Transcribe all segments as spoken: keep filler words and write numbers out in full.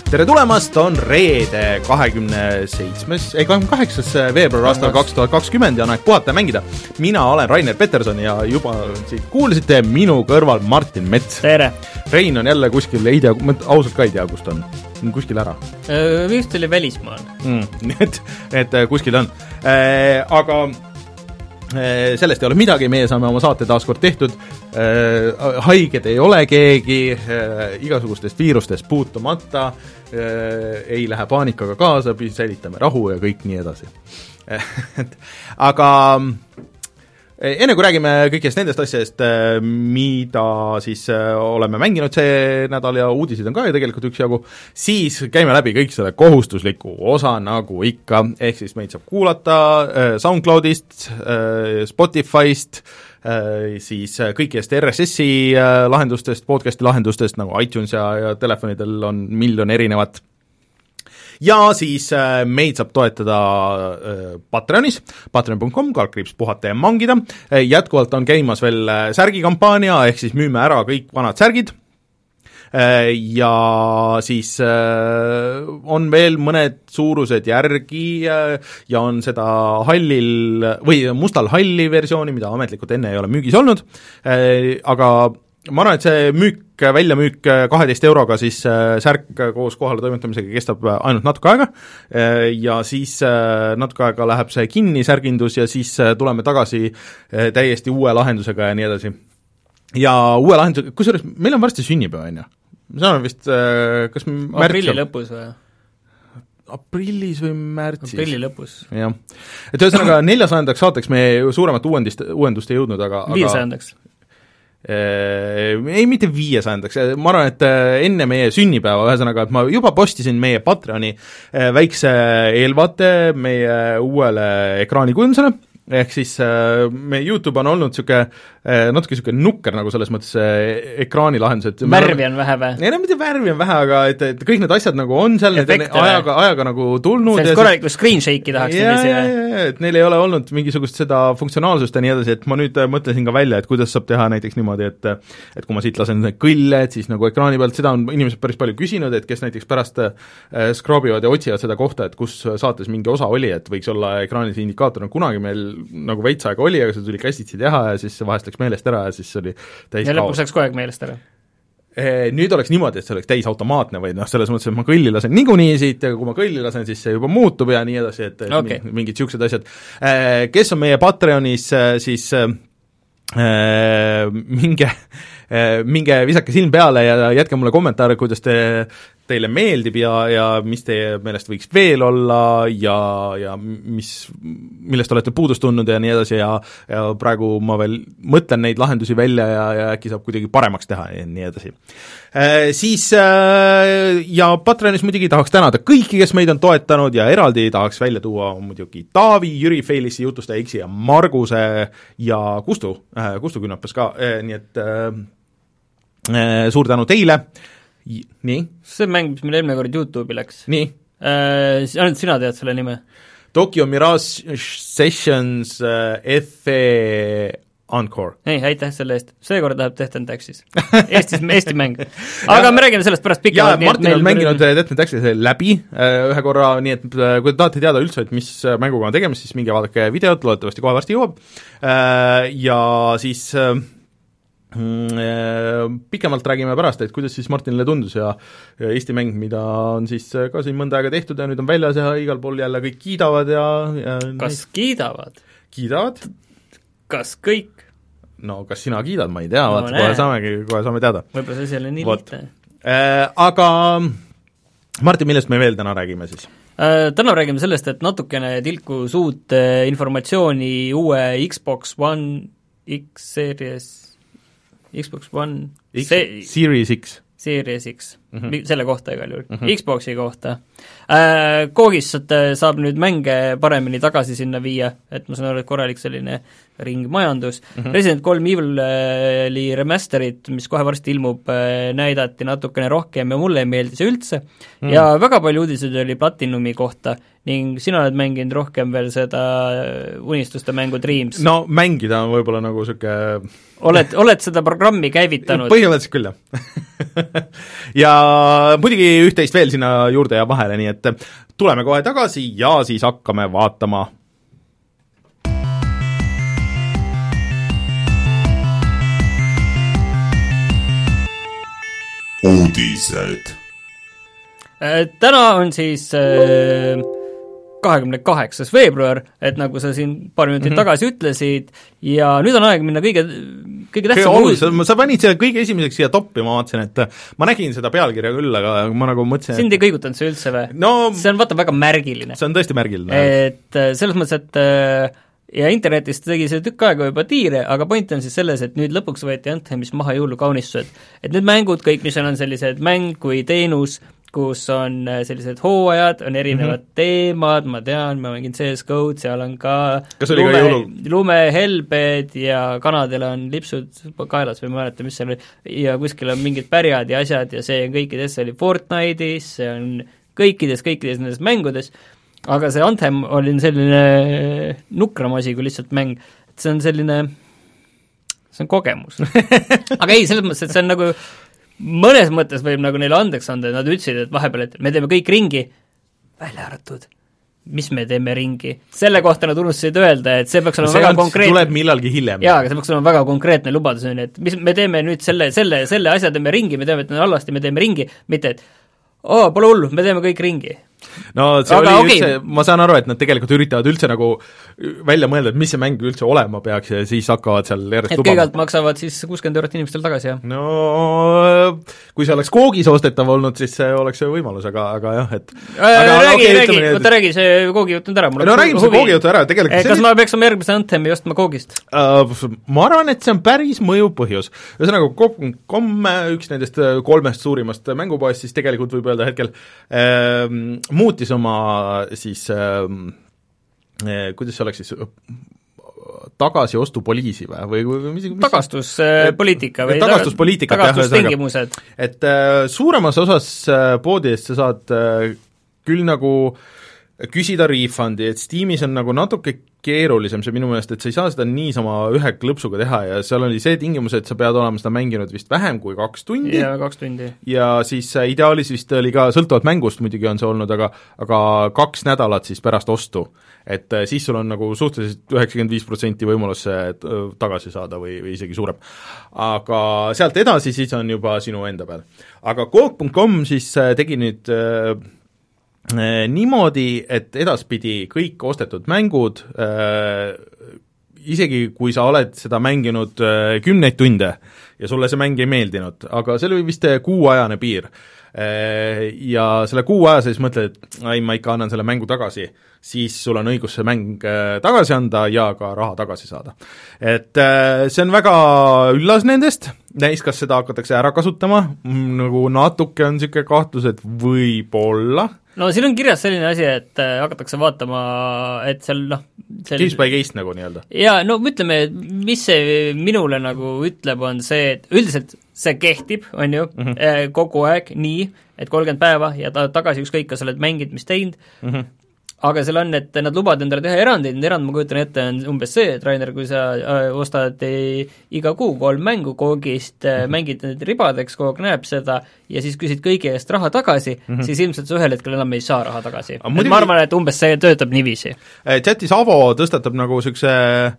tere tulemast, on reede kahekümne seitsmes, ei kahekümne kaheksas veebruar aastal kaks tuhat kakskümmend ja on aeg puhata ja mängida. Mina olen Rainer Peterson ja juba siit kuulsite minu kõrval Martin Mets. Tere! Rein on jälle kuskil, ei tea, ausalt ka ei tea, kust on. Kuskil ära. Vist oli välismaal. Mm, et, et kuskil on. Äh, aga äh, sellest ei ole midagi, meie saame oma saate taas kord tehtud. Äh, haiged ei ole keegi, äh, igasugustest viirustest puutumata, äh, ei lähe paanikaga kaasa, säilitame rahu ja kõik nii edasi. Aga enne kui räägime kõikidest nendest asjadest, mida siis oleme mänginud see nädal ja uudisid on ka ju tegelikult üksjagu, siis käime läbi kõik selle kohustusliku osa nagu ikka, ehk siis meid saab kuulata SoundCloudist, Spotifyst, siis kõikidest R S S-i lahendustest, podcasti lahendustest nagu iTunes ja, ja telefonidel on miljon erinevat. Ja siis äh, meid saab toetada äh, Patreonis, patreon punkt com, kalkriips puhata ja mangida. Äh, jätkuvalt on käimas veel äh, särgikampaania, ehk siis müüme ära kõik vanad särgid. Äh, ja siis äh, on veel mõned suurused järgi äh, ja on seda hallil või mustal halli versiooni, mida ametlikult enne ei ole müügis olnud, äh, aga ma arvan, et see müük, väljamüük kaheteist euroga siis särk koos kohale toimetamisega kestab ainult natuke aega ja siis natuke aega läheb see kinni särgindus ja siis tuleme tagasi täiesti uue lahendusega ja nii edasi. Ja uue lahendusega, kusjuures meil on varsti sünnipäev, on ju? See on vist, kas aprilli lõpus või? Aprillis või märtsis? Aprilli lõpus. Jah. Et ühesõnaga neljasajandaks saateks me suuremat uuendist, uuendust ei jõudnud, aga viiesajandaks. Ei, mitte viiesajandaks, ma arvan, et enne meie sünnipäeva, ühesõnaga, et ma juba postisin meie Patreoni väikse eelvaate meie uuele ekraanikujundusele, ehk siis meie YouTube on olnud niisugune natuke niisugune nukker nagu selles mõttes ekraanilahendused. Värvi on vähe või? Ei, no mitte värvi on vähe, aga et, et kõik need asjad nagu on seal, need on ajaga, ajaga nagu tulnud. Sellest korralikku screen shake'i tahaks ja, ja, ja, et neil ei ole olnud mingisugust seda funktsionaalsust ja nii edasi, et ma nüüd mõtlesin ka välja, et kuidas saab teha näiteks niimoodi, et et kui ma siit lasen kõlle, et siis nagu ekraani pealt, seda on inimesed päris palju küsinud, et kes näiteks pärast scrubbivad ja otsivad seda kohta, et kus saates mingi osa oli, et võiks olla ekraanis indikaator, on kunagi meil nagu veits aega oli, aga see tuli käsitsi teha ja siis vahest läks meelest ära ja siis oli täis ja lõpuks läks kogu aeg meelest ära? Nüüd oleks niimoodi, et see oleks täis automaatne või noh, selles mõttes, et ma kõlli lasen niikuinii siit ja kui ma kõlli lasen, siis see juba muutub ja nii edasi, et okay. Mingid niisugused asjad. Kes on meie Patreonis, siis minge, minge visake silm peale ja jätke mulle kommentaare, kuidas te teile meeldib ja, ja mis teie meelest võiks veel olla ja, ja mis, millest olete puudust tundnud ja nii edasi ja, ja praegu ma veel mõtlen neid lahendusi välja ja, ja äkki saab kuidagi paremaks teha ja nii edasi. Äh, siis äh, ja Patreonis muidugi tahaks tänada kõiki, kes meid on toetanud ja eraldi tahaks välja tuua muidugi Taavi, Jüri Feilissi, Jutustaja X ja Marguse ja Kustu, äh, Kustu Künapas ka, äh, nii et äh, äh, suur tänu teile. Nii? See mäng, mis meil eelmine kord YouTube'i läks. Nii? Äh, ainult sina tead selle nime? Tokyo Mirage Sessions uh, F E Encore. Ei, aitäh selle eest. Seekord läheb Death and Taxis. Eestis, Eesti mäng. Aga me räägime sellest pärast pikemalt. Ja Martin on mänginud Death and Taxis läbi ühe korra, nii et kui te tahate teada üldse, et mis mänguga on tegemist, siis minge vaadake videot, loodetavasti kohe varsti jõuab. Ja siis pikemalt räägime pärast, et kuidas siis Martinile tundus ja Eesti mäng, mida on siis ka siin mõnda aega tehtud ja nüüd on väljas ja igal pool jälle kõik kiidavad ja, ja kas neid... kiidavad? Kiidavad? Kas kõik? No kas sina kiidad, ma ei tea, no, vaata, kohe saamegi, kohe saame teada. Võib-olla see ei ole nii Vot. lihtne. Äh, aga Martin, millest me veel täna räägime siis? Äh, täna räägime sellest, et natukene tilkus uut äh, informatsiooni uue Xbox One X Series Xbox One X, se- Series X Series X mm-hmm. selle kohta igal juhul mm-hmm. Xboxi kohta äh, Koogist saab nüüd mänge paremini tagasi sinna viia, et ma saan aru, et korralik selline ringmajandus mm-hmm. Resident kolm Evil'i remasterit, mis kohe varsti ilmub, näidati natukene rohkem ja mulle ei meeldi see üldse mm. ja väga palju uudiseid oli Platinumi kohta ning sina oled mänginud rohkem veel seda unistuste mängu Dreams. No mängida on võib-olla nagu siuke oled, oled seda programmi käivitanud? Põhimõtteliselt küll, jah. ja muidugi üht-teist veel sinna juurde ja vahele, nii et tuleme kohe tagasi ja siis hakkame vaatama uudised. Täna on siis kahekümne kaheksas veebruar, et nagu sa siin paar minutit mm-hmm. tagasi ütlesid, ja nüüd on aeg minna kõige, kõige tähtsam uudis. Sa panid selle kõige esimeseks siia toppi, ma vaatasin, et ma nägin seda pealkirja küll, aga ma nagu mõtlesin sind ei kõigutanud see üldse või? No, see on vaata väga märgiline. See on tõesti märgiline. Et selles mõttes, et ja internetist tegi see tükk aega juba tiire, aga point on siis selles, et nüüd lõpuks võeti Anthemist maha jõulukaunistused. Et need mängud kõik, mis on sellised mäng kui teenus, kus on sellised hooajad, on erinevad mm-hmm. teemad, ma tean, ma mängin C S G O-d, seal on ka lume, lumehelbed ja kanadel on lipsud kaelas või ma mäleta, mis seal oli, ja kuskil on mingid pärjad ja asjad ja see on kõikides, see oli Fortnite'is, see on kõikides, kõikides nendes mängudes, aga see Anthem oli selline nukram asi kui lihtsalt mäng, et see on selline, see on kogemus aga ei, selles mõttes, et see on nagu mõnes mõttes võib nagu neile andeks anda, et nad ütlesid, et vahepeal, et me teeme kõik ringi, välja arvatud, mis me teeme ringi. Selle kohta nad unustasid öelda, et see peaks olema see väga on, konkreetne. Tuleb millalgi hiljem. Jaa, aga see peaks olema väga konkreetne lubadus, et mis me teeme nüüd selle, selle, selle asja teeme ringi, me teeme, et on halvasti, me teeme ringi, mitte et oo, pole hullu, me teeme kõik ringi. No see aga oli okay. Üldse, ma saan aru, et nad tegelikult üritavad üldse nagu välja mõelda, et mis see mäng üldse olema peaks ja siis hakkavad seal järjest et kõigalt maksavad siis kuuskümmend eurot inimestel tagasi, jah? No kui see oleks koogis ostetav olnud, siis see oleks see võimalus, aga, aga jah, et äh, aga, räägi, okay, räägi, võta räägi see koogi jutt nüüd ära. No räägime see koogi jutt ära, tegelikult eh, kas ma peaks oma järgmise Anthemi ostma koogist? Uh, ma arvan, et see on päris mõjuv põhjus. Ühesõnaga, Coop punkt com, üks nendest kolmest suurimast mängupoest, siis tegelikult võib öelda hetkel äh, muutis oma siis äh, kuidas see oleks siis tagasiostupoliisi või, või, või mis, mis tagastuspoliitika või tagastuspoliitika tagastustingimused. Et äh, suuremas osas äh, poodidest sa saad äh, küll nagu küsida refundi, et Steamis on nagu natuke keerulisem see minu meelest, et sa ei saa seda niisama ühe klõpsuga teha ja seal oli see tingimus, et sa pead olema seda mänginud vist vähem kui kaks tundi. Ja, kaks tundi. Ja siis ideaalis vist oli ka, sõltuvalt mängust muidugi on see olnud, aga, aga kaks nädalat siis pärast ostu. Et siis sul on nagu suhteliselt üheksakümmend viis protsenti võimalus see tagasi saada või, või isegi suurem. Aga sealt edasi siis on juba sinu enda peal. Aga Coop punkt com siis tegi nüüd äh, niimoodi, et edaspidi kõik ostetud mängud, äh, isegi kui sa oled seda mänginud äh, kümneid tunde ja sulle see mäng ei meeldinud, aga see oli vist kuuajane piir äh, ja selle kuu aja sa siis mõtled, et ai, ma ikka annan selle mängu tagasi, siis sul on õigus see mäng äh, tagasi anda ja ka raha tagasi saada. Et äh, see on väga üllas nendest, näis, kas seda hakatakse ära kasutama, nagu natuke on niisugune kahtlus, et võib-olla no siin on kirjas selline asi, et äh, hakatakse vaatama, et seal noh sel... case by case nagu nii-öelda. Jaa, no ütleme, mis see minule nagu ütleb, on see, et üldiselt see kehtib, on ju, mm -hmm. kogu aeg nii, et kolmkümmend päeva ja ta tagasi ükskõik, kas sa oled mängid, mis teinud mm, -hmm. aga seal on, et nad lubavad endale teha erandeid, need erand ma kujutan ette on umbes see, et Rainer, kui sa äh, ostad äh, iga kuu kolm mängu koogist äh,, mängid need ribadeks, kogu aeg näeb seda ja siis küsid kõigi eest raha tagasi mm, -hmm. siis ilmselt sa ühel hetkel enam ei saa raha tagasi. Muidugi... ma arvan, et umbes see töötab niiviisi. Chatis Avo tõstatab nagu niisuguse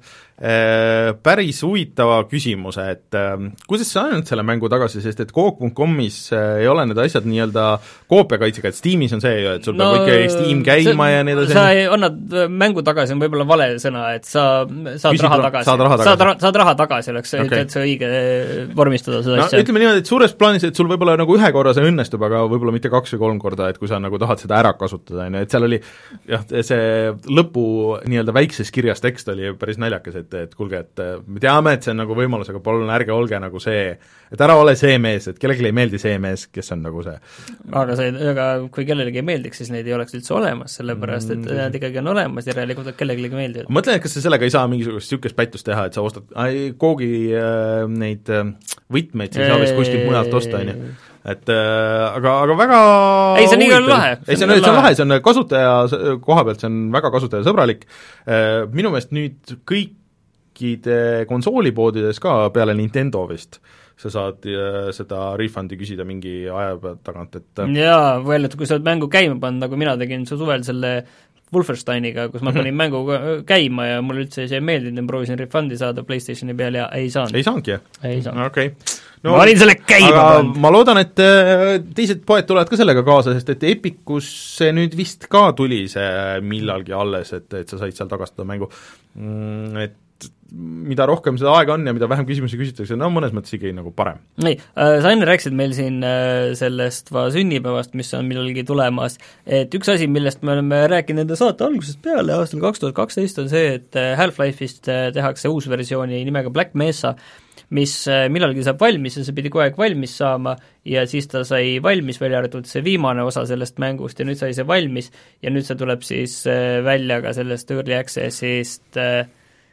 äh, päris huvitava küsimuse, et äh, kuidas sa ainult selle mängu tagasi, sest et Coop punkt comis äh, ei ole need asjad nii-öelda koopiakaitsega, et Steamis on see ju, et sul no, peab ikka Steam käima see, ja nii edasi. Sa ei, annad mängu tagasi, on võib-olla vale sõna, et sa saad Küsid raha tagasi. Saad raha tagasi, saad, ra saad raha tagasi oleks okay. et see õige vormistada seda no, asja. Ütleme niimoodi, et suures plaanis, et sul võib-olla nagu ühe korra see õnnestub, aga võib-olla mitte kaks või kolm korda, et kui sa nagu tahad seda ära kasutada, et seal oli jah, see lõpu nii-öelda väikses kirjas tekst oli päris naljakas, et, et kuulge, et me teame, et see on nagu võimalus, aga palun ärge olge nagu see, et ära ole see mees, et kellelegi ei meeldi see mees, kes on nagu see. Aga see, aga kui kellelegi ei meeldiks, siis neid ei oleks üldse olemas, sellepärast, et nad ikkagi on olemas ja järelikult kellelegi ei meeldi. Ma mõtlen, et kas sa sellega ei saa mingisugust niisugust pättust teha, et sa ostad ai, koogi äh, neid äh, võtmeid, siis saa vist kuskilt mujalt osta, on ju. Et äh, aga, aga väga ei, see on igal lahe. Ei, see on, see on lahe, see on kasutaja koha pealt, see on väga kasutajasõbralik. Minu meelest nüüd kõikide konsoolipoodides ka peale Nintendo vist, sa saad äh, seda refundi küsida mingi aja tagant, et jaa, või et kui sa oled mängu käima pannud, nagu mina tegin su suvel selle Wolfensteiniga, kus ma panin mängu käima ja mulle üldse see ei meeldinud ja proovisin refundi saada PlayStationi peal ja ei saanud. ei saanudki? ei saanud. okei okay. No, ma olin selle käima pannud. Ma loodan, et teised poed tulevad ka sellega kaasa, sest et Epicus see nüüd vist ka tuli see millalgi alles, et, et sa said seal tagastada mängu, et mida rohkem seda aega on ja mida vähem küsimusi küsitakse, no mõnes mõttes ikkagi nagu parem. nii, sa enne rääkisid meil siin sellest va sünnipäevast, mis on millalgi tulemas, et üks asi, millest me oleme rääkinud enda saate algusest peale aastal kaks tuhat kaksteist on see, et Half-Life'ist tehakse uus versiooni nimega Black Mesa, mis millalgi saab valmis ja see pidi kogu aeg valmis saama ja siis ta sai valmis, välja arvatud see viimane osa sellest mängust ja nüüd sai see valmis ja nüüd see tuleb siis välja ka sellest Early Accessist äh,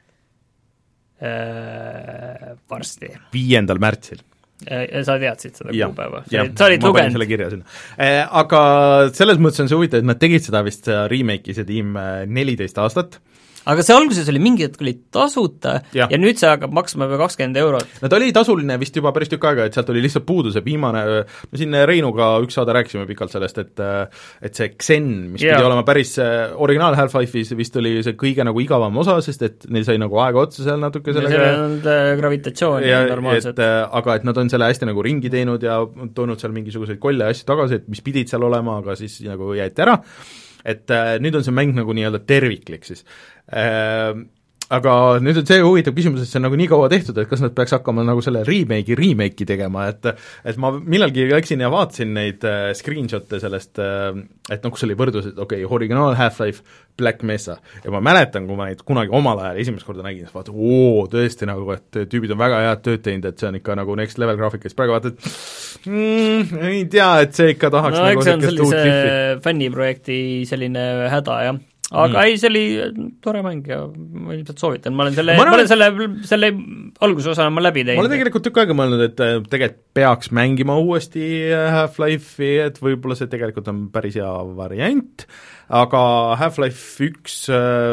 äh, varsti. viiendal märtsil. Sa teadsid seda ja, kuupäeva? Ja, sa olid ma lugenud? panin selle kirja sinna. Eh, aga selles mõttes on see huvitav, et nad tegid seda vist remake'i see tiim neliteist aastat. Aga see alguses oli mingi hetk oli tasuta ja. ja nüüd see hakkab maksma juba kakskümmend eurot. no ta oli tasuline vist juba päris tükk aega, et sealt oli lihtsalt puudu see viimane, me siin Reinuga üks saade rääkisime pikalt sellest, et et see Xen, mis ja. pidi olema päris, originaal Half-Life'is vist oli see kõige nagu igavam osa, sest et neil sai nagu aega otsa seal natuke sellega ja seal on gravitatsiooni ja, normaalselt. Aga et nad on selle hästi nagu ringi teinud ja toonud seal mingisuguseid kolle ja asju tagasi, et mis pidid seal olema, aga siis nagu jäeti ära, et nüüd on see mäng nagu nii-öelda terviklik siis. Äh, aga nüüd on see huvitav küsimus, et see on nagu nii kaua tehtud, et kas nad peaks hakkama nagu selle remake'i remake'i tegema, et et ma millalgi läksin ja vaatasin neid äh, screenshot'e sellest, äh, et noh, kus oli võrdlus, et okei okay,, original Half-Life, Black Mesa, ja ma mäletan, kui ma neid kunagi omal ajal esimest korda nägin, siis vaata, oo, tõesti nagu, et tüübid on väga head tööd teinud, et see on ikka nagu next level graafikas, praegu vaata, et mm, ei tea, et see ikka tahaks no, nagu see on sellise fänniprojekti selline häda, jah. Aga mm. ei, see oli tore mäng ja ma ilmselt soovitan, ma olen selle, ma, ma olen selle, selle algusosana ma läbi teinud. Ma olen tegelikult tükk aega mõelnud, et tegelikult peaks mängima uuesti Half-Life'i, et võib-olla see tegelikult on päris hea variant, aga Half-Life üks äh,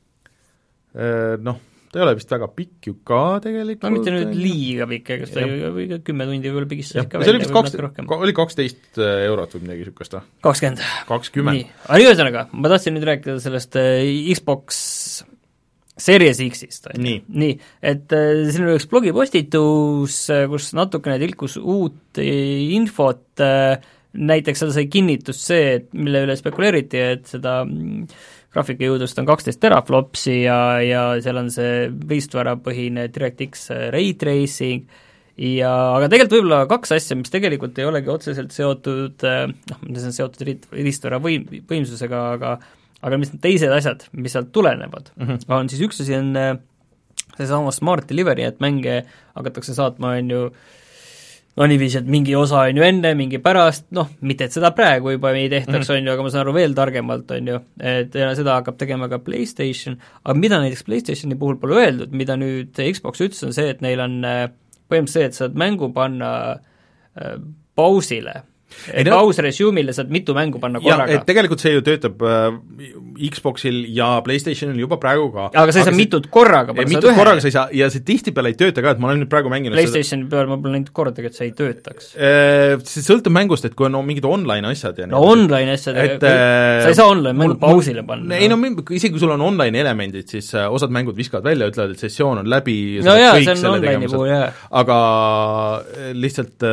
äh, noh, ta ei ole vist väga pikk ju ka tegelikult. No mitte nüüd liiga pikk, ega seda ju kümme tundi võib-olla pigistas ikka välja, võib natuke rohkem. Oli kaksteist eurot või midagi niisugust? kakskümmend. kakskümmend. Nii, aga ühesõnaga, ma tahtsin nüüd rääkida sellest Xbox Series X-ist. Nii. Nii, et äh, siin oli üks blogipostitus, kus natukene tilkus uut infot, äh, näiteks seal sai kinnitust see, et mille üle spekuleeriti, et seda graafikajõudust on kaksteist teraflopsi ja, ja seal on see riistvarapõhine DirectX Ray Tracing ja aga tegelikult võib-olla kaks asja, mis tegelikult ei olegi otseselt seotud, noh, mis on seotud riistvara võim-, võimsusega, aga aga mis teised asjad, mis sealt tulenevad mm, -hmm. on siis üks asi on seesama Smart Delivery, et mänge hakatakse saatma, on ju, no niiviisi, et mingi osa on ju enne, mingi pärast, noh, mitte et seda praegu juba ei tehtaks, on ju, aga ma saan aru veel targemalt, on ju, et ja seda hakkab tegema ka PlayStation, aga mida näiteks PlayStationi puhul pole öeldud, mida nüüd Xbox ütles, on see, et neil on põhimõtteliselt see, et saad mängu panna äh, pausile, et no, paus resume'ile saad mitu mängu panna korraga. Et tegelikult see ju töötab äh, Xboxil ja PlayStationil juba praegu ka. aga sa ei saa mitut korraga panna, mitut korraga sa ei saa, ja see tihtipeale ei tööta ka, et ma olen nüüd praegu mänginud PlayStationi peal ma pole näinud kordagi, et see ei töötaks. See sõltub mängust, et kui on no, mingid online asjad ja no online asjad, sa ei saa online mängu pausile panna. Ei no isegi kui sul on online elemendid, siis osad mängud viskavad välja, ütlevad, et sessioon on läbi no jaa, see on online'i puhul, jah. aga lihtsalt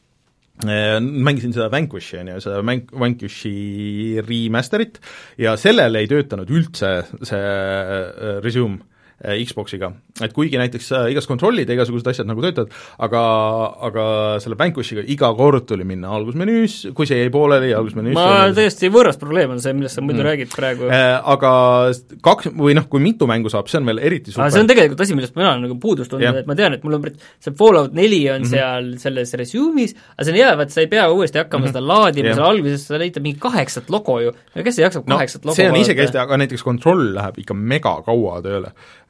mängisin seda Vanquishi, on ju, seda Vanquishi remasterit ja sellel ei töötanud üldse see resume Xboxiga, et kuigi näiteks igas kontrollid ja igasugused asjad nagu töötavad, aga, aga selle Vanquishiga iga kord tuli minna algusmenüüs, kui see jäi pooleli algusmenüüs ma tõesti võõras probleem on see, millest sa muidu mm. räägid praegu äh, aga kaks, või noh, kui mitu mängu saab, see on veel eriti super. See on tegelikult asi, millest mina olen nagu puudust tundnud, et ma tean, et mul on see Fallout neli on mm-hmm. seal selles resume'is, aga see on hea, et sa ei pea uuesti hakkama mm-hmm. seda laadima, seal alguses sa leitab mingi kaheksat logo ju, ja kes ei jaksab no, kaheksat logo see on isekesti, aga näiteks kontroll läheb ikka mega kaua tööle.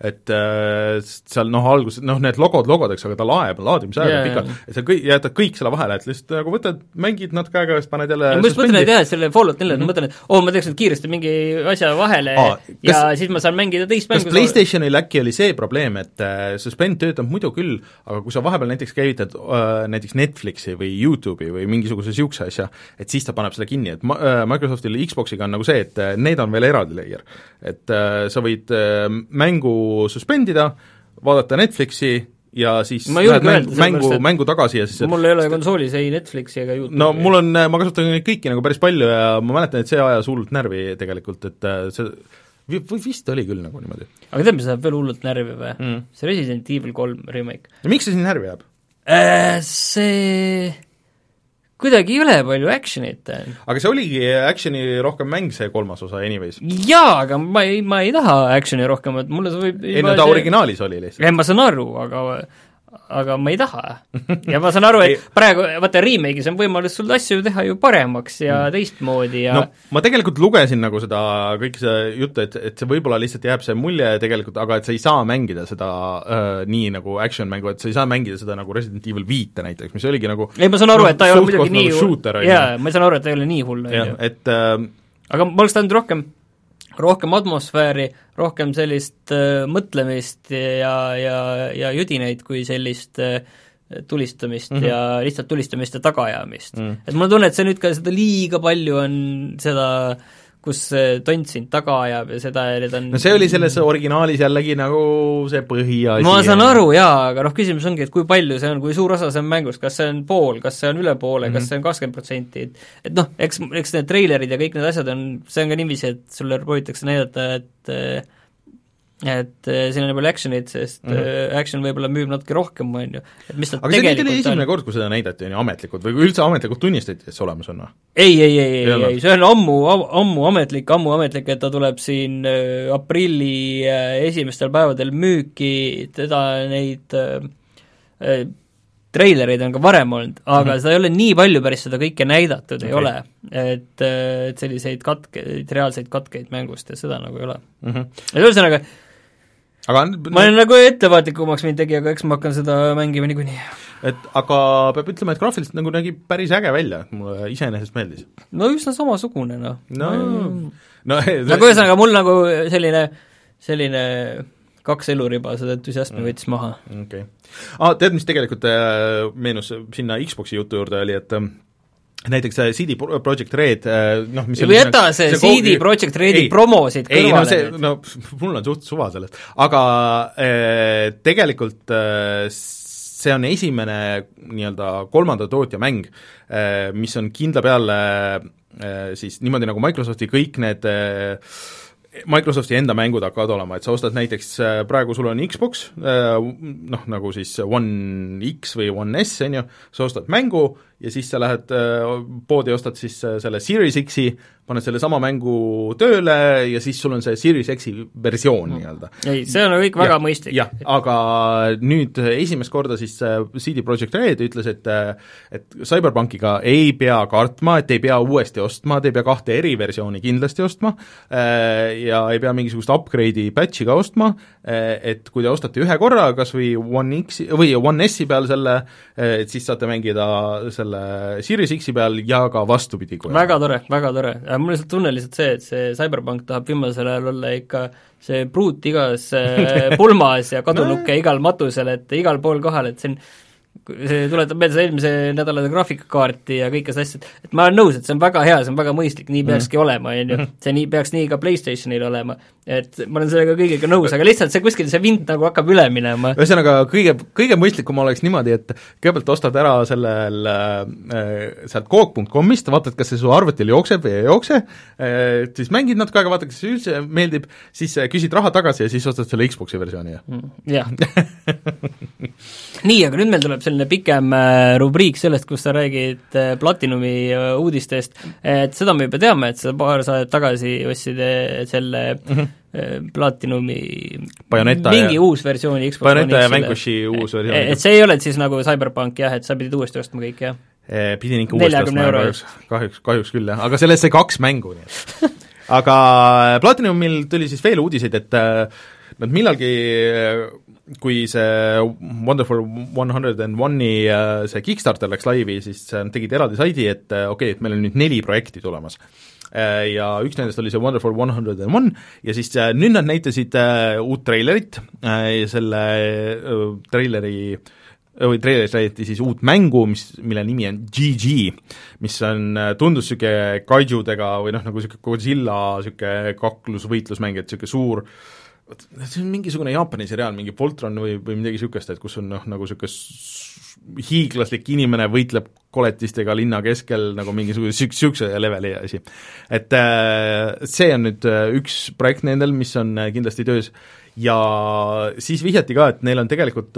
et äh, seal noh, alguses, noh need logod logodeks, aga ta laeb, laadimise aega yeah. pikalt, et sa kõik, jätad kõik selle vahele, et lihtsalt nagu võtad, mängid natuke aega, siis paned jälle ma just mõtlen, et jah, et selle Fallout neljanda mm -hmm. mõtlen, et oh, ma teeks nüüd kiiresti mingi asja vahele Aa, kas, ja siis ma saan mängida teist mängu. kas PlayStationil äkki oli see probleem, et äh, suspend töötab muidu küll, aga kui sa vahepeal näiteks käivitad äh, näiteks Netflixi või YouTube'i või mingisuguse niisuguse asja, et siis ta paneb selle kinni, et ma, äh, Microsoftil Xboxiga on nagu see, et äh, need on veel eraldi layer. Et äh, sa võid äh, mängu suspendida, vaadata Netflixi ja siis lähed mängu, mängu, mängu tagasi ja siis mul ei ole konsoolis ei Netflixi ega YouTube'i. No mul on, ma kasutan neid kõiki nagu päris palju ja ma mäletan, et see ajas hullult närvi tegelikult, et see või vist oli küll nagu niimoodi. Aga tead, mis saab veel hullult närvi või? Mm. See Resident Evil kolm remake. Ja miks see siin närvi jääb? Äh, see kuidagi ei ole palju actionit. Aga see oligi actioni rohkem mäng, see kolmas osa anyways. Jaa, aga ma ei, ma ei taha actioni rohkem, et mulle see võib... ei no ta see... originaalis oli lihtsalt. Ja ma saan aru, aga aga ma ei taha. Ja ma saan aru, et praegu, vaata remake'is on võimalus sul asju teha ju paremaks ja teistmoodi ja no ma tegelikult lugesin nagu seda kõik see juttu, et, et see võib-olla lihtsalt jääb see mulje tegelikult, aga et sa ei saa mängida seda äh, nii nagu action mängu, et sa ei saa mängida seda nagu Resident Evil viite näiteks, mis oligi nagu ei, ma saan aru, no, et ta ei ole muidugi nii hull, jaa, ma saan aru, et ta ei ole nii hull, et äh, aga ma oleks tahtnud rohkem rohkem atmosfääri, rohkem sellist äh, mõtlemist ja, ja, ja jüdineid kui sellist äh, tulistamist mm -hmm. ja lihtsalt tulistamist ja tagaajamist mm. -hmm. et mul on tunne, et see nüüd ka seda liiga palju on seda, kus tont sind taga ajab ja seda ja need on no see oli selles originaalis jällegi nagu see põhiasi. Ma saan aru, jaa, aga noh, küsimus ongi, et kui palju see on, kui suur osa see on mängus, kas see on pool, kas see on üle poole mm, -hmm. kas see on kakskümmend protsenti, et et noh, eks, eks need treilerid ja kõik need asjad on, see on ka niiviisi, et sulle proovitakse näidata, et et siin on nii palju action'id, sest mm -hmm. action võib-olla müüb natuke rohkem, on ju. Et mis aga see oli esimene on... kord, kui seda näidati, on ju, ametlikult, või kui üldse ametlikult tunnistati, et see olemas on? ei, ei, ei, ei, ei, see on ammu, ammu ametlik, ammu ametlik, et ta tuleb siin aprilli esimestel päevadel müüki, teda neid äh, treilereid on ka varem olnud, aga mm -hmm. seda ei ole nii palju päris seda kõike näidatud okay. ei ole, et, et selliseid katkeid, reaalseid katkeid mängust ja seda nagu ei ole mm. -hmm. et ühesõnaga aga ma olen nagu ettevaatlikumaks mind tegi, aga eks ma hakkan seda mängima niikuinii. Et aga peab ütlema, et graafiliselt nagu nägi päris äge välja, mulle iseenesest meeldis. No üsna samasugune, noh. No, no, no nagu ühesõnaga, mul nagu selline, selline kaks eluriba seda entusiasmi mm. võttis maha. Okei okay. ah, tead, mis tegelikult äh, meenus sinna Xboxi jutu juurde oli, et äh, näiteks see C D Projekt Red, noh mis või jäta see, see C D Projekt Redi promosid kõrvale. ei no see, no mul on suht suva sellest, aga äh, tegelikult äh, see on esimene nii-öelda kolmanda tootja mäng, äh, mis on kindla peale äh, siis niimoodi nagu Microsofti kõik need äh, Microsofti enda mängud hakkavad olema, et sa ostad näiteks, praegu sul on Xbox, noh nagu siis One X või One S, on ju, sa ostad mängu ja siis sa lähed poodi ja ostad siis selle Series X-i, paned selle sama mängu tööle ja siis sul on see Series X-i versioon mm. nii-öelda. ei, see on kõik väga ja, mõistlik. jah, aga nüüd esimest korda siis C D Projekt Red ütles, et et Cyberpunkiga ei pea kartma, et ei pea uuesti ostma, te ei pea kahte eriversiooni kindlasti ostma ja ei pea mingisugust upgrade'i patch'i ka ostma, et kui te ostate ühe korra kas või One X või One S-i peal selle, et siis saate mängida selle Series X-i peal ja ka vastupidi. väga tore, väga tore. Mul lihtsalt tunne lihtsalt see, et see Cyberpunk tahab viimasel ajal olla ikka see pruut igas pulmas ja kadunukke igal matusel, et igal pool kohal, et see on see tuletab meelde see eelmise nädalade graafikakaarti ja kõike see asjad, et ma olen nõus, et see on väga hea, see on väga mõistlik, nii peakski mm. olema, on ju, see nii, peaks nii ka PlayStationil olema, et ma olen sellega kõigega nõus, aga lihtsalt see kuskil see vind nagu hakkab üle minema. ühesõnaga, kõige, kõige mõistlikum oleks niimoodi, et kõigepealt ostad ära sellel äh, sealt coop punkt com'ist, vaatad, kas see su arvutil jookseb või ei jookse äh,, siis mängid natuke aega, vaatad, kas see üldse meeldib, siis äh, küsid raha tagasi ja siis ostad selle Xboxi versiooni. Mm, jah nii, aga nüüd meil tuleb selline pikem äh, rubriik sellest, kus sa räägid äh, Platinumi äh, uudistest, et seda me juba teame, et sa paar saadet tagasi ostsid äh, selle mm -hmm. äh, Platinumi Bayonetta mingi ja, uus versiooni Xbox Bayonetta ja Vanquishi uus versioon. Et see ei ole siis nagu Cyberpunk jah, et sa pidid uuesti ostma kõik, jah? Pidin ikka uuesti ostma, kahjuks, kahjuks, kahjuks küll, jah, aga sellest sai kaks mängu, nii et aga Platinumil tuli siis veel uudiseid, et nad millalgi, kui see Wonderful one hundred and one'i see Kickstarter läks laivi, siis nad tegid eraldi saidi, et okei okay,, et meil on nüüd neli projekti tulemas. Ja üks nendest oli see Wonderful one hundred and one ja siis nüüd nad näitasid uut treilerit, selle treileri või treileris räägiti siis uut mängu, mis, mille nimi on G G, mis on, tundus niisugune kaijudega või noh, nagu niisugune Godzilla niisugune kaklusvõitlusmäng, et niisugune suur, see on mingisugune Jaapani seriaal, mingi Voltron või, või midagi niisugust, et kus on noh, nagu niisugune hiiglaslik inimene võitleb koletistega linna keskel nagu mingisugune niisuguse leveli asi. Et see on nüüd üks projekt nendel, mis on kindlasti töös, ja siis vihjati ka, et neil on tegelikult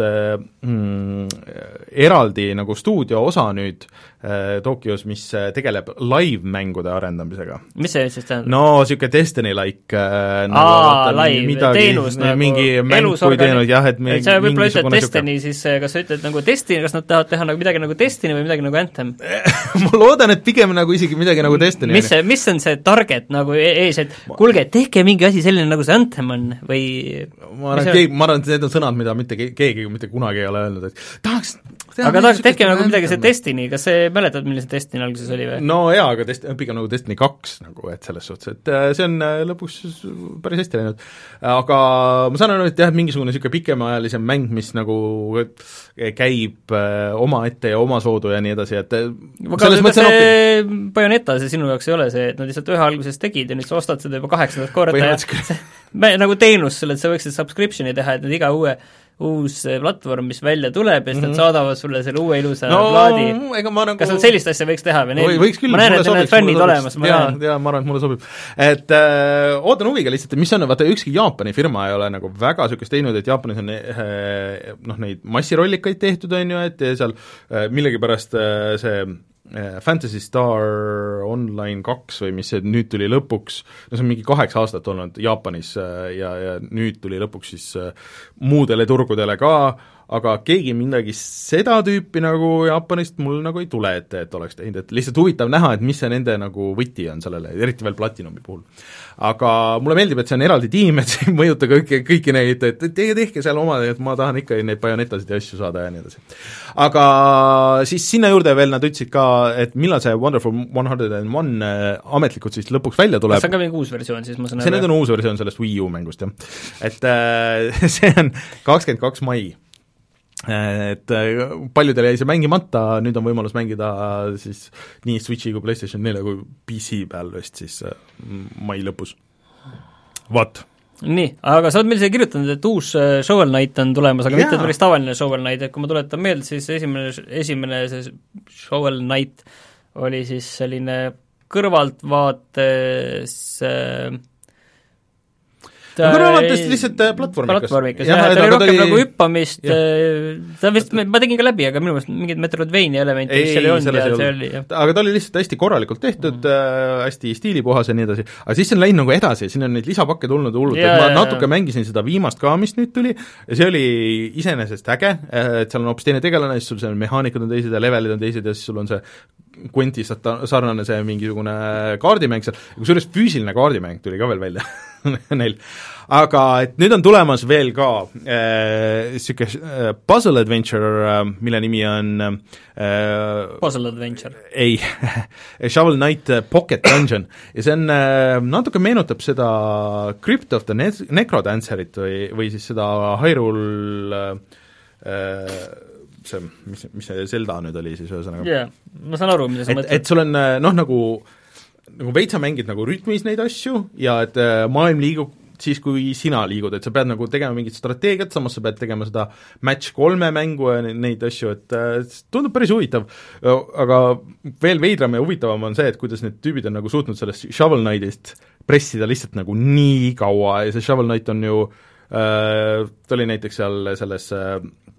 mm, eraldi nagu stuudio osa nüüd äh, Tokyos, mis tegeleb live-mängude arendamisega. Mis see siis tähendab? No niisugune Destiny-like äh, nagu, Aa, live, midagi, teenus nagu mingi mäng kui teenus, jah, et mingi, sa võib-olla ütled Destiny, suke... siis kas sa ütled nagu Destiny, kas nad tahavad teha nagu midagi nagu Destiny või midagi nagu Anthem? ma loodan, et pigem nagu isegi midagi nagu Destiny. Mis, see, mis on see target nagu ees, et kuulge, tehke mingi asi selline, nagu see Anthem on või ma arvan, keegi, ma arvan, et need on sõnad, mida mitte keegi mitte kunagi ei ole öelnud, et tahaks aga tahaks tehke nagu midagi see Destiny, kas see mäletad, milline see Destiny alguses oli või? No jaa, aga Dest-, pigem nagu Destiny kaks nagu, et selles suhtes, et see on lõpuks päris hästi läinud. Aga ma saan aru, et jah, mingisugune niisugune pikemaajalisem mäng, mis nagu käib oma ette ja oma soodu ja nii edasi, et selles mõttes on okei. Bayonetta see sinu jaoks ei ole see, et nad lihtsalt ühe alguses tegid ja nüüd sa ostad seda juba kaheksandat korda ja me, nagu teenus sulle, et sa võiksid subscriptioni teha, et nüüd iga uue uus platvorm, mis välja tuleb ja siis nad saadavad sulle selle uue ilusa no, plaadi. Nagu... Kas nad sellist asja võiks teha või? Või võiks küll, ma näen, et need fännid olemas. Jaa, jaa, ma arvan, et mulle sobib. Et äh, ootan huviga lihtsalt, et mis on, vaata ükski Jaapani firma ei ole nagu väga niisugust teinud, et Jaapanis on äh, noh, neid massirollikaid tehtud, on ju, et seal äh, millegipärast äh, see Fantasy Star Online kaks või mis see nüüd tuli lõpuks, no see on mingi kaheksa aastat olnud Jaapanis ja, ja nüüd tuli lõpuks siis muudele turgudele ka, aga keegi midagi seda tüüpi nagu Jaapanist mul nagu ei tule ette, et oleks teinud, et lihtsalt huvitav näha, et mis see nende nagu võti on sellele, eriti veel Platinumi puhul. Aga mulle meeldib, et see on eraldi tiim, et see ei mõjuta kõiki, kõiki neid, et tehke, tehke seal oma, et ma tahan ikka neid Bayonetasid ja asju saada ja nii edasi. Aga siis sinna juurde veel nad ütlesid ka, et millal see Wonderful one hundred and one ametlikult siis lõpuks välja tuleb. See on ka mingi uus versioon siis, ma saan see nüüd on uus versioon sellest Wii U mängust, jah. Et äh, see on kakskümmend kaks mai. Et paljudel jäi see mängimata, nüüd on võimalus mängida siis nii Switchi kui PlayStation neli kui P C peal vist siis mai lõpus. Vaat. Nii, aga sa oled meil siia kirjutanud, et uus Shovel Knight on tulemas, aga yeah. mitte päris tavaline Shovel Knight, et kui ma tuletan meelde, siis esimene, esimene see Shovel Knight oli siis selline kõrvaltvaates äh, no kõrvalvaatest lihtsalt platvormikas. Platvormikas, jah, ta oli rohkem oli... nagu hüppamist, ta vist, ma tegin ka läbi, aga minu meelest mingid Metroidvania elemente ei, mis seal ei olnud ja see oli, aga ta oli lihtsalt hästi korralikult tehtud mm., äh, hästi stiilipuhas ja nii edasi, aga siis on läinud nagu edasi, siin on neid lisapakke tulnud hullult, et ma natuke mängisin seda viimast ka, mis nüüd tuli, ja see oli iseenesest äge, et seal on hoopis teine tegelane, siis sul see mehaanikud on teised ja levelid on teised ja siis sul on see Quenti sarnane see mingisugune kaardimäng seal, kusjuures füüsiline kaardimäng tuli ka veel välja neil. Aga et nüüd on tulemas veel ka äh, siuke äh, puzzle adventure äh,, mille nimi on äh, Puzzle adventure? Ei Shovel Knight Pocket Dungeon ja see on äh, natuke meenutab seda Crypt of the ne- Necrodancerit või, või siis seda Hyrule äh, see, mis, mis see Zelda nüüd oli siis ühesõnaga. Jaa yeah,, ma saan aru, mida sa mõtled. Et sul on noh, nagu nagu veits sa mängid nagu rütmis neid asju ja et äh, maailm liigub siis, kui sina liigud, et sa pead nagu tegema mingit strateegiat, samas sa pead tegema seda match kolme mängu ja neid asju, et äh, tundub päris huvitav, aga veel veidram ja huvitavam on see, et kuidas need tüübid on nagu suutnud sellest Shovel Knightist pressida lihtsalt nagu nii kaua ja see Shovel Knight on ju äh, ta oli näiteks seal selles äh,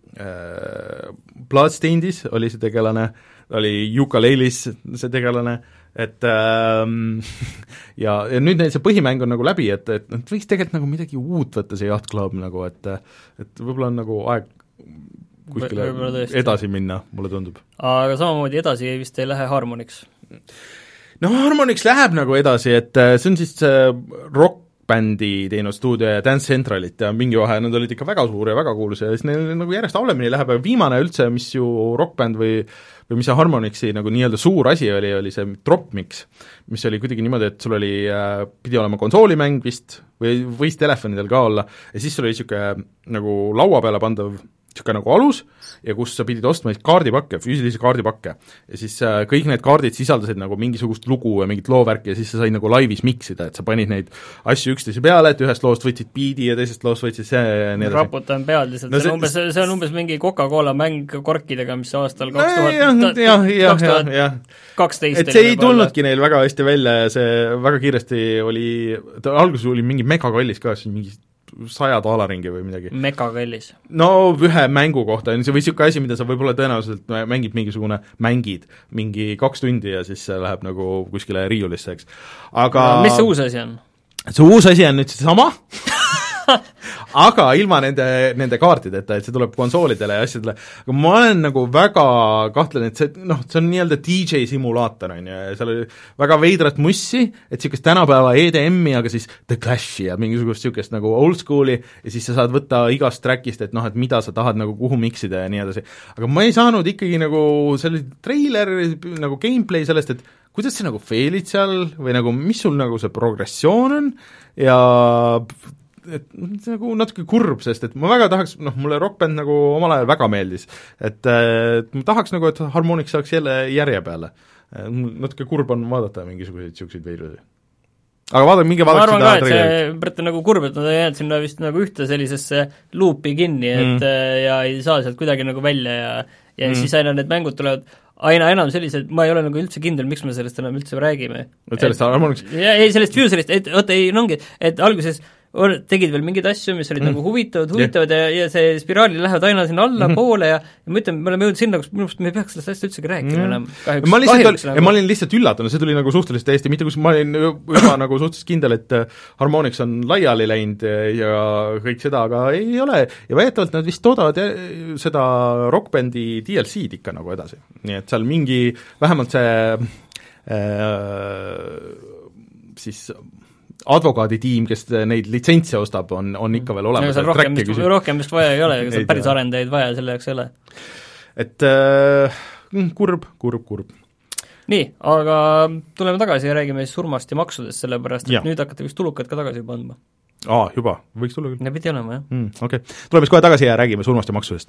Bloodstainedis oli see tegelane, oli Yooka-Laylis see tegelane, et ähm, ja, ja nüüd neil see põhimäng on nagu läbi, et, et nad võiks tegelikult nagu midagi uut võtta, see Yacht Club nagu, et et võib-olla on nagu aeg kuskile edasi minna, mulle tundub. Aga samamoodi edasi vist ei lähe Harmonix? No Harmonix läheb nagu edasi, et see on siis rock rock-bändi teinud stuudio ja Dance Centralit ja mingi vahe, nad olid ikka väga suur ja väga kuulus ja siis neil nagu järjest halvemini läheb ja viimane üldse, mis ju rock-bänd või või mis see Harmonixi nagu nii-öelda suur asi oli, oli see Dropmix, mis oli kuidagi niimoodi, et sul oli, pidi olema konsoolimäng vist, või võis telefonidel ka olla, ja siis sul oli niisugune nagu laua peale pandav niisugune nagu alus, ja kus sa pidid ostma kaardipakke, füüsilisi kaardipakke. Ja siis äh, kõik need kaardid sisaldasid nagu mingisugust lugu ja mingit loovärki ja siis sa said nagu laivis miksida, et sa panid neid asju üksteise peale, et ühest loost võtsid biidi ja teisest loost võtsid see ja nii edasi. Raputan pead lihtsalt, no, see, see, on umbes, see on umbes mingi Coca-Cola mäng korkidega, mis aastal kaks tuhat kaksteist et see ei tulnudki neil väga hästi välja ja see väga kiiresti oli, ta alguses oli mingi megakallis ka, siis mingi saja dollaringi või midagi. Mega kallis. No ühe mängu kohta, see või niisugune asi, mida sa võib-olla tõenäoliselt mängid mingisugune, mängid mingi kaks tundi ja siis see läheb nagu kuskile riiulisse, eks. Aga no, mis see uus asi on? See uus asi on nüüd see sama aga ilma nende, nende kaartideta, et see tuleb konsoolidele ja asjadele, aga ma olen nagu väga kahtlen, et see, noh, see on nii-öelda D J simulaator, on ju, ja seal oli väga veidrat mussi, et niisugust tänapäeva E D M-i, aga siis The Clashi ja mingisugust niisugust nagu old school'i ja siis sa saad võtta igast trackist, et noh, et mida sa tahad nagu kuhu miksida ja nii edasi. Aga ma ei saanud ikkagi nagu selle trailer, nagu gameplay sellest, et kuidas sa nagu failid seal või nagu mis sul nagu see progressioon on ja et see nagu natuke kurb, sest et ma väga tahaks, noh, mulle rockbänd nagu omal ajal väga meeldis, et, et ma tahaks nagu, et Harmonix saaks jälle järje peale. Natuke kurb on vaadata mingisuguseid niisuguseid veidrusi. Aga vaadake, minge vaadake seda trailerit. Ma arvan ka, et see Brett on nagu kurb, et nad ei jäänud sinna vist nagu ühte sellisesse luupi kinni, et mm. ja ei saa sealt kuidagi nagu välja ja, ja mm. siis aina need mängud tulevad aina enam sellised, ma ei ole nagu üldse kindel, miks me sellest enam üldse räägime. Et sellest Harmonix? Ei, sellest Fuserist, et oota, ei, no ongi, et alguses tegid veel mingeid asju, mis olid mm. nagu huvitavad, huvitavad yeah. ja, ja see spiraalid lähevad aina sinna alla mm -hmm. poole ja, ja ma ütlen, me oleme jõudnud sinna, kus minu arust me ei peaks sellest asjast üldsegi rääkima mm. enam. Kahjuks, ma, kahjuks, nagu. ma olin lihtsalt üllatunud, see tuli nagu suhteliselt täiesti, mitte kus ma olin juba nagu suhteliselt kindel, et Harmonix on laiali läinud ja kõik seda, aga ei ole ja väidetavalt nad vist toodavad seda rockbändi D L C-d ikka nagu edasi. Nii et seal mingi, vähemalt see äh, siis advokaaditiim, kes neid litsentse ostab, on, on ikka veel olemas. Ja rohkem, vist, rohkem vist vaja ei ole, ega seal päris arendajaid vaja selle jaoks ei ole. Et äh, kurb, kurb, kurb. Nii, aga tuleme tagasi ja räägime siis surmast ja maksudest, sellepärast et ja. Nüüd hakkate vist tulukad ka tagasi juba andma. Aa, juba, võiks tulla küll. Ne pidi olema, jah. Mm, okei, okay. Tuleme siis kohe tagasi ja räägime surmast ja maksudest.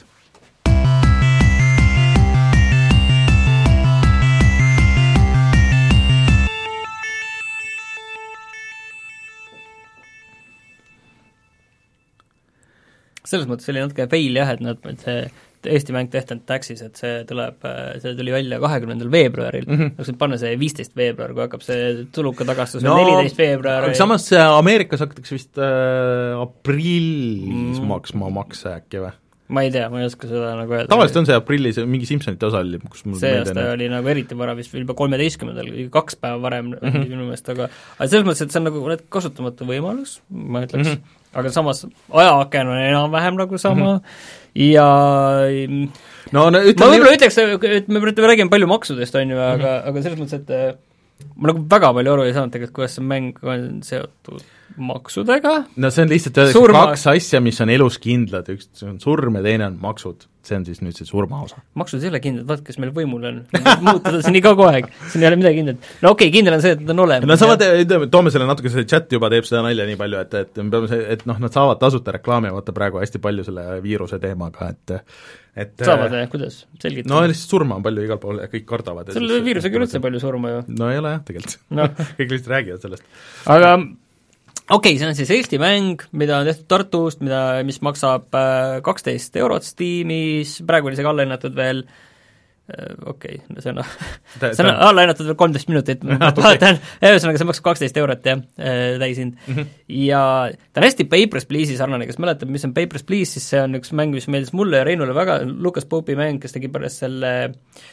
selles mõttes oli natuke fail jah, et nad, et see Eesti mäng tehtud Taxis, et see tuleb, see tuli välja kahekümnendal veebruaril mm, -hmm. saab panna see viisteist veebruar, kui hakkab see tuluka tagastus no, neliteist veebruar. Samas Ameerikas hakatakse vist äh, aprillis mm. maksma makse äkki või? Ma ei tea, ma ei oska seda nagu öelda. Tavaliselt on see aprillis mingi Simpsonite osa oli, kus mul see aasta oli nagu eriti vara vist juba kolmeteistkümnendal, kaks päeva varem mm -hmm. minu meelest, aga aga selles mõttes, et see on nagu kasutamatu võimalus, ma ütleks mm, -hmm. aga samas ajaaken on enam-vähem nagu sama mm -hmm. ja no, no ütleme, ma võib-olla ütleks, et me räägime palju maksudest, on ju, aga mm, -hmm. aga selles mõttes, et ma nagu väga palju aru ei saanud tegelikult, kuidas see mäng on seotud maksudega. No see on lihtsalt öeldakse kaks asja, mis on elus kindlad, üks on surm ja teine on maksud. See on siis nüüd see surma osa. Maksud ei ole kindlad, vaat kes meil võimul on. Muutuda siin iga koeg, siin ei ole midagi kindlad. No okei okay,, kindel on see, et nad on olemas. No saavad, toome selle natuke, see chat juba teeb seda nalja nii palju, et, et me peame see, et noh, nad saavad tasuta reklaami, vaata praegu hästi palju selle viiruse teemaga, et et saavad, kuidas? Selgitada. No lihtsalt surma on palju igal pool ja kõik kardavad. Selle viirusega üldse palju surma ju. No ei ole jah, tegelikult no. kõik lihtsalt räägivad sellest. Aga okei okay,, see on siis Eesti mäng, mida on tehtud Tartust, mida, mis maksab kaksteist eurot Steamis, praegu oli see allahinnatud veel okei okay,, see on see on allahinnatud veel kolmteist minutit, ma vaatan, ühesõnaga see maksab kaksteist eurot, jah, täishind mm. -hmm. ja ta on hästi Papers, Please'i sarnane, kes mäletab, mis on Papers, Please, siis see on üks mäng, mis meeldis mulle ja Reinule väga, Lucas Pope'i mäng, kes tegi pärast selle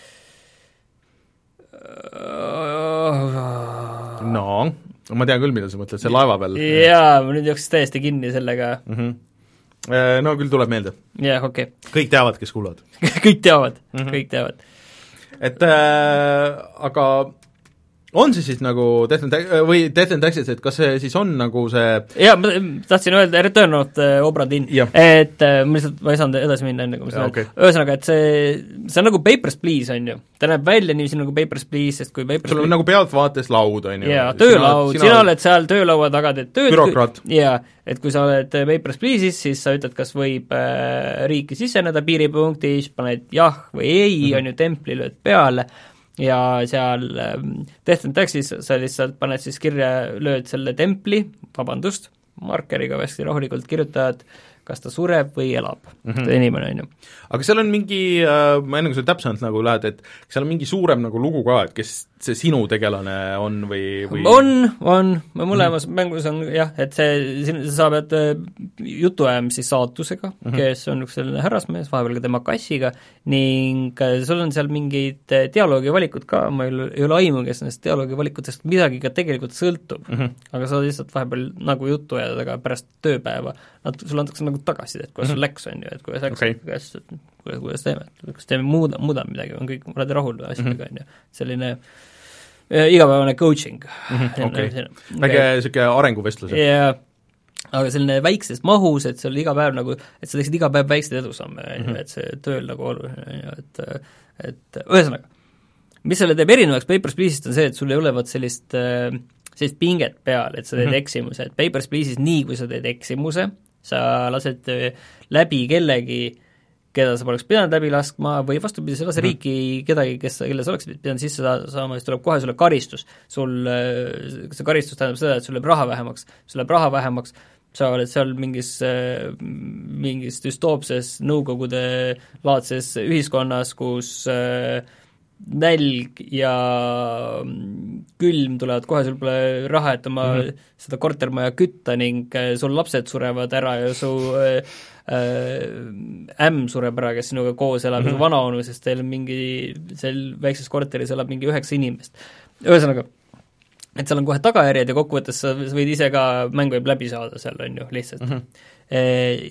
no ma tean küll, mida sa mõtled, see laeva peal. Jaa, ma nüüd jooksis täiesti kinni sellega mm. -hmm. No küll tuleb meelde. jah, okei okay.. kõik teavad, kes kuulavad kõik teavad mm, -hmm. kõik teavad. et äh, aga on see siis nagu Death and Taxes või Death and Taxes, et kas see siis on nagu see jaa, ma tahtsin öelda Return of the Obra Dinn, et ma lihtsalt, ma ei saanud edasi minna enne, kui ma seda okay. ühesõnaga, et see, see on nagu Papers, Please, on ju. Ta näeb välja niiviisi nagu Papers, Please, sest kui Papers sul on Please... nagu pealtvaates laud, on ju. jaa, töölaud, sina, sina oled seal töölaua taga, teed tööd bürokraat. jaa, et kui sa oled Papers, Please'is, siis sa ütled, kas võib äh, riiki siseneda piiripunktis, paned jah või ei mm, -hmm. on ju, templi lööd peale ja seal Death and Taxes sa lihtsalt paned siis kirja, lööd selle templi, vabandust, markeriga hästi rahulikult kirjutad, kas ta sureb või elab mm, -hmm. inimene, on ju. aga seal on mingi, ma enne kui sa täpsemalt nagu lähed, et seal on mingi suurem nagu lugu ka, et kes see sinu tegelane on või, või on, on, mõlemas mm -hmm. mängus on jah, et see, sa pead jutuajamisi saatusega mm, -hmm. kes on üks selline härrasmees, vahepeal ka tema kassiga, ning sul on seal mingid dialoogivalikud ka, ma ei ole, ei ole aimu, kes nendest dialoogivalikutest midagi ka tegelikult sõltub mm, -hmm. aga sa lihtsalt vahepeal nagu juttu ajad, aga pärast tööpäeva nad, sulle antakse nagu tagasisidet, kuidas sul läks, on ju, et kuidas läks okay., kuidas, kuidas, kuidas teeme, kas teeme muuda, muuda midagi, on kõik, oled rahul asjadega, on ju, selline igapäevane coaching mm. -hmm, okay. väike niisugune arenguvestlus. jaa, aga selline väikses mahus, et seal iga päev nagu, et sa teeksid iga päev väikseid edusamme, on ju, et see tööl nagu oluline, on ju, et et ühesõnaga, mis selle teeb erinevaks Papers, Please'ist on see, et sul ei ole vaat sellist, sellist pinget peal, et sa teed mm -hmm. eksimuse, et Papers, Please'is nii, kui sa teed eksimuse, sa lased läbi kellegi, keda sa poleks pidanud läbi laskma, või vastupidi, sa lase mm -hmm. riiki kedagi, kes, kelle sa oleksid pidanud sisse saama, siis tuleb kohe sulle karistus. sul, see karistus tähendab seda, et sul läheb raha vähemaks, sul läheb raha vähemaks, sa oled seal mingis, mingis düstoopses nõukogude laadses ühiskonnas, kus nälg ja külm tulevad kohe, sul pole raha, et oma mm -hmm. seda kortermaja kütta ning sul lapsed surevad ära ja su äh, ämm sureb ära, kes sinuga koos elab mm, -hmm. vanaonu, sest teil mingi, seal väikses korteris elab mingi üheksa inimest. ühesõnaga, et seal on kohe tagajärjed ja kokkuvõttes sa võid ise ka, mäng võib läbi saada seal, on ju, lihtsalt mm. -hmm. E,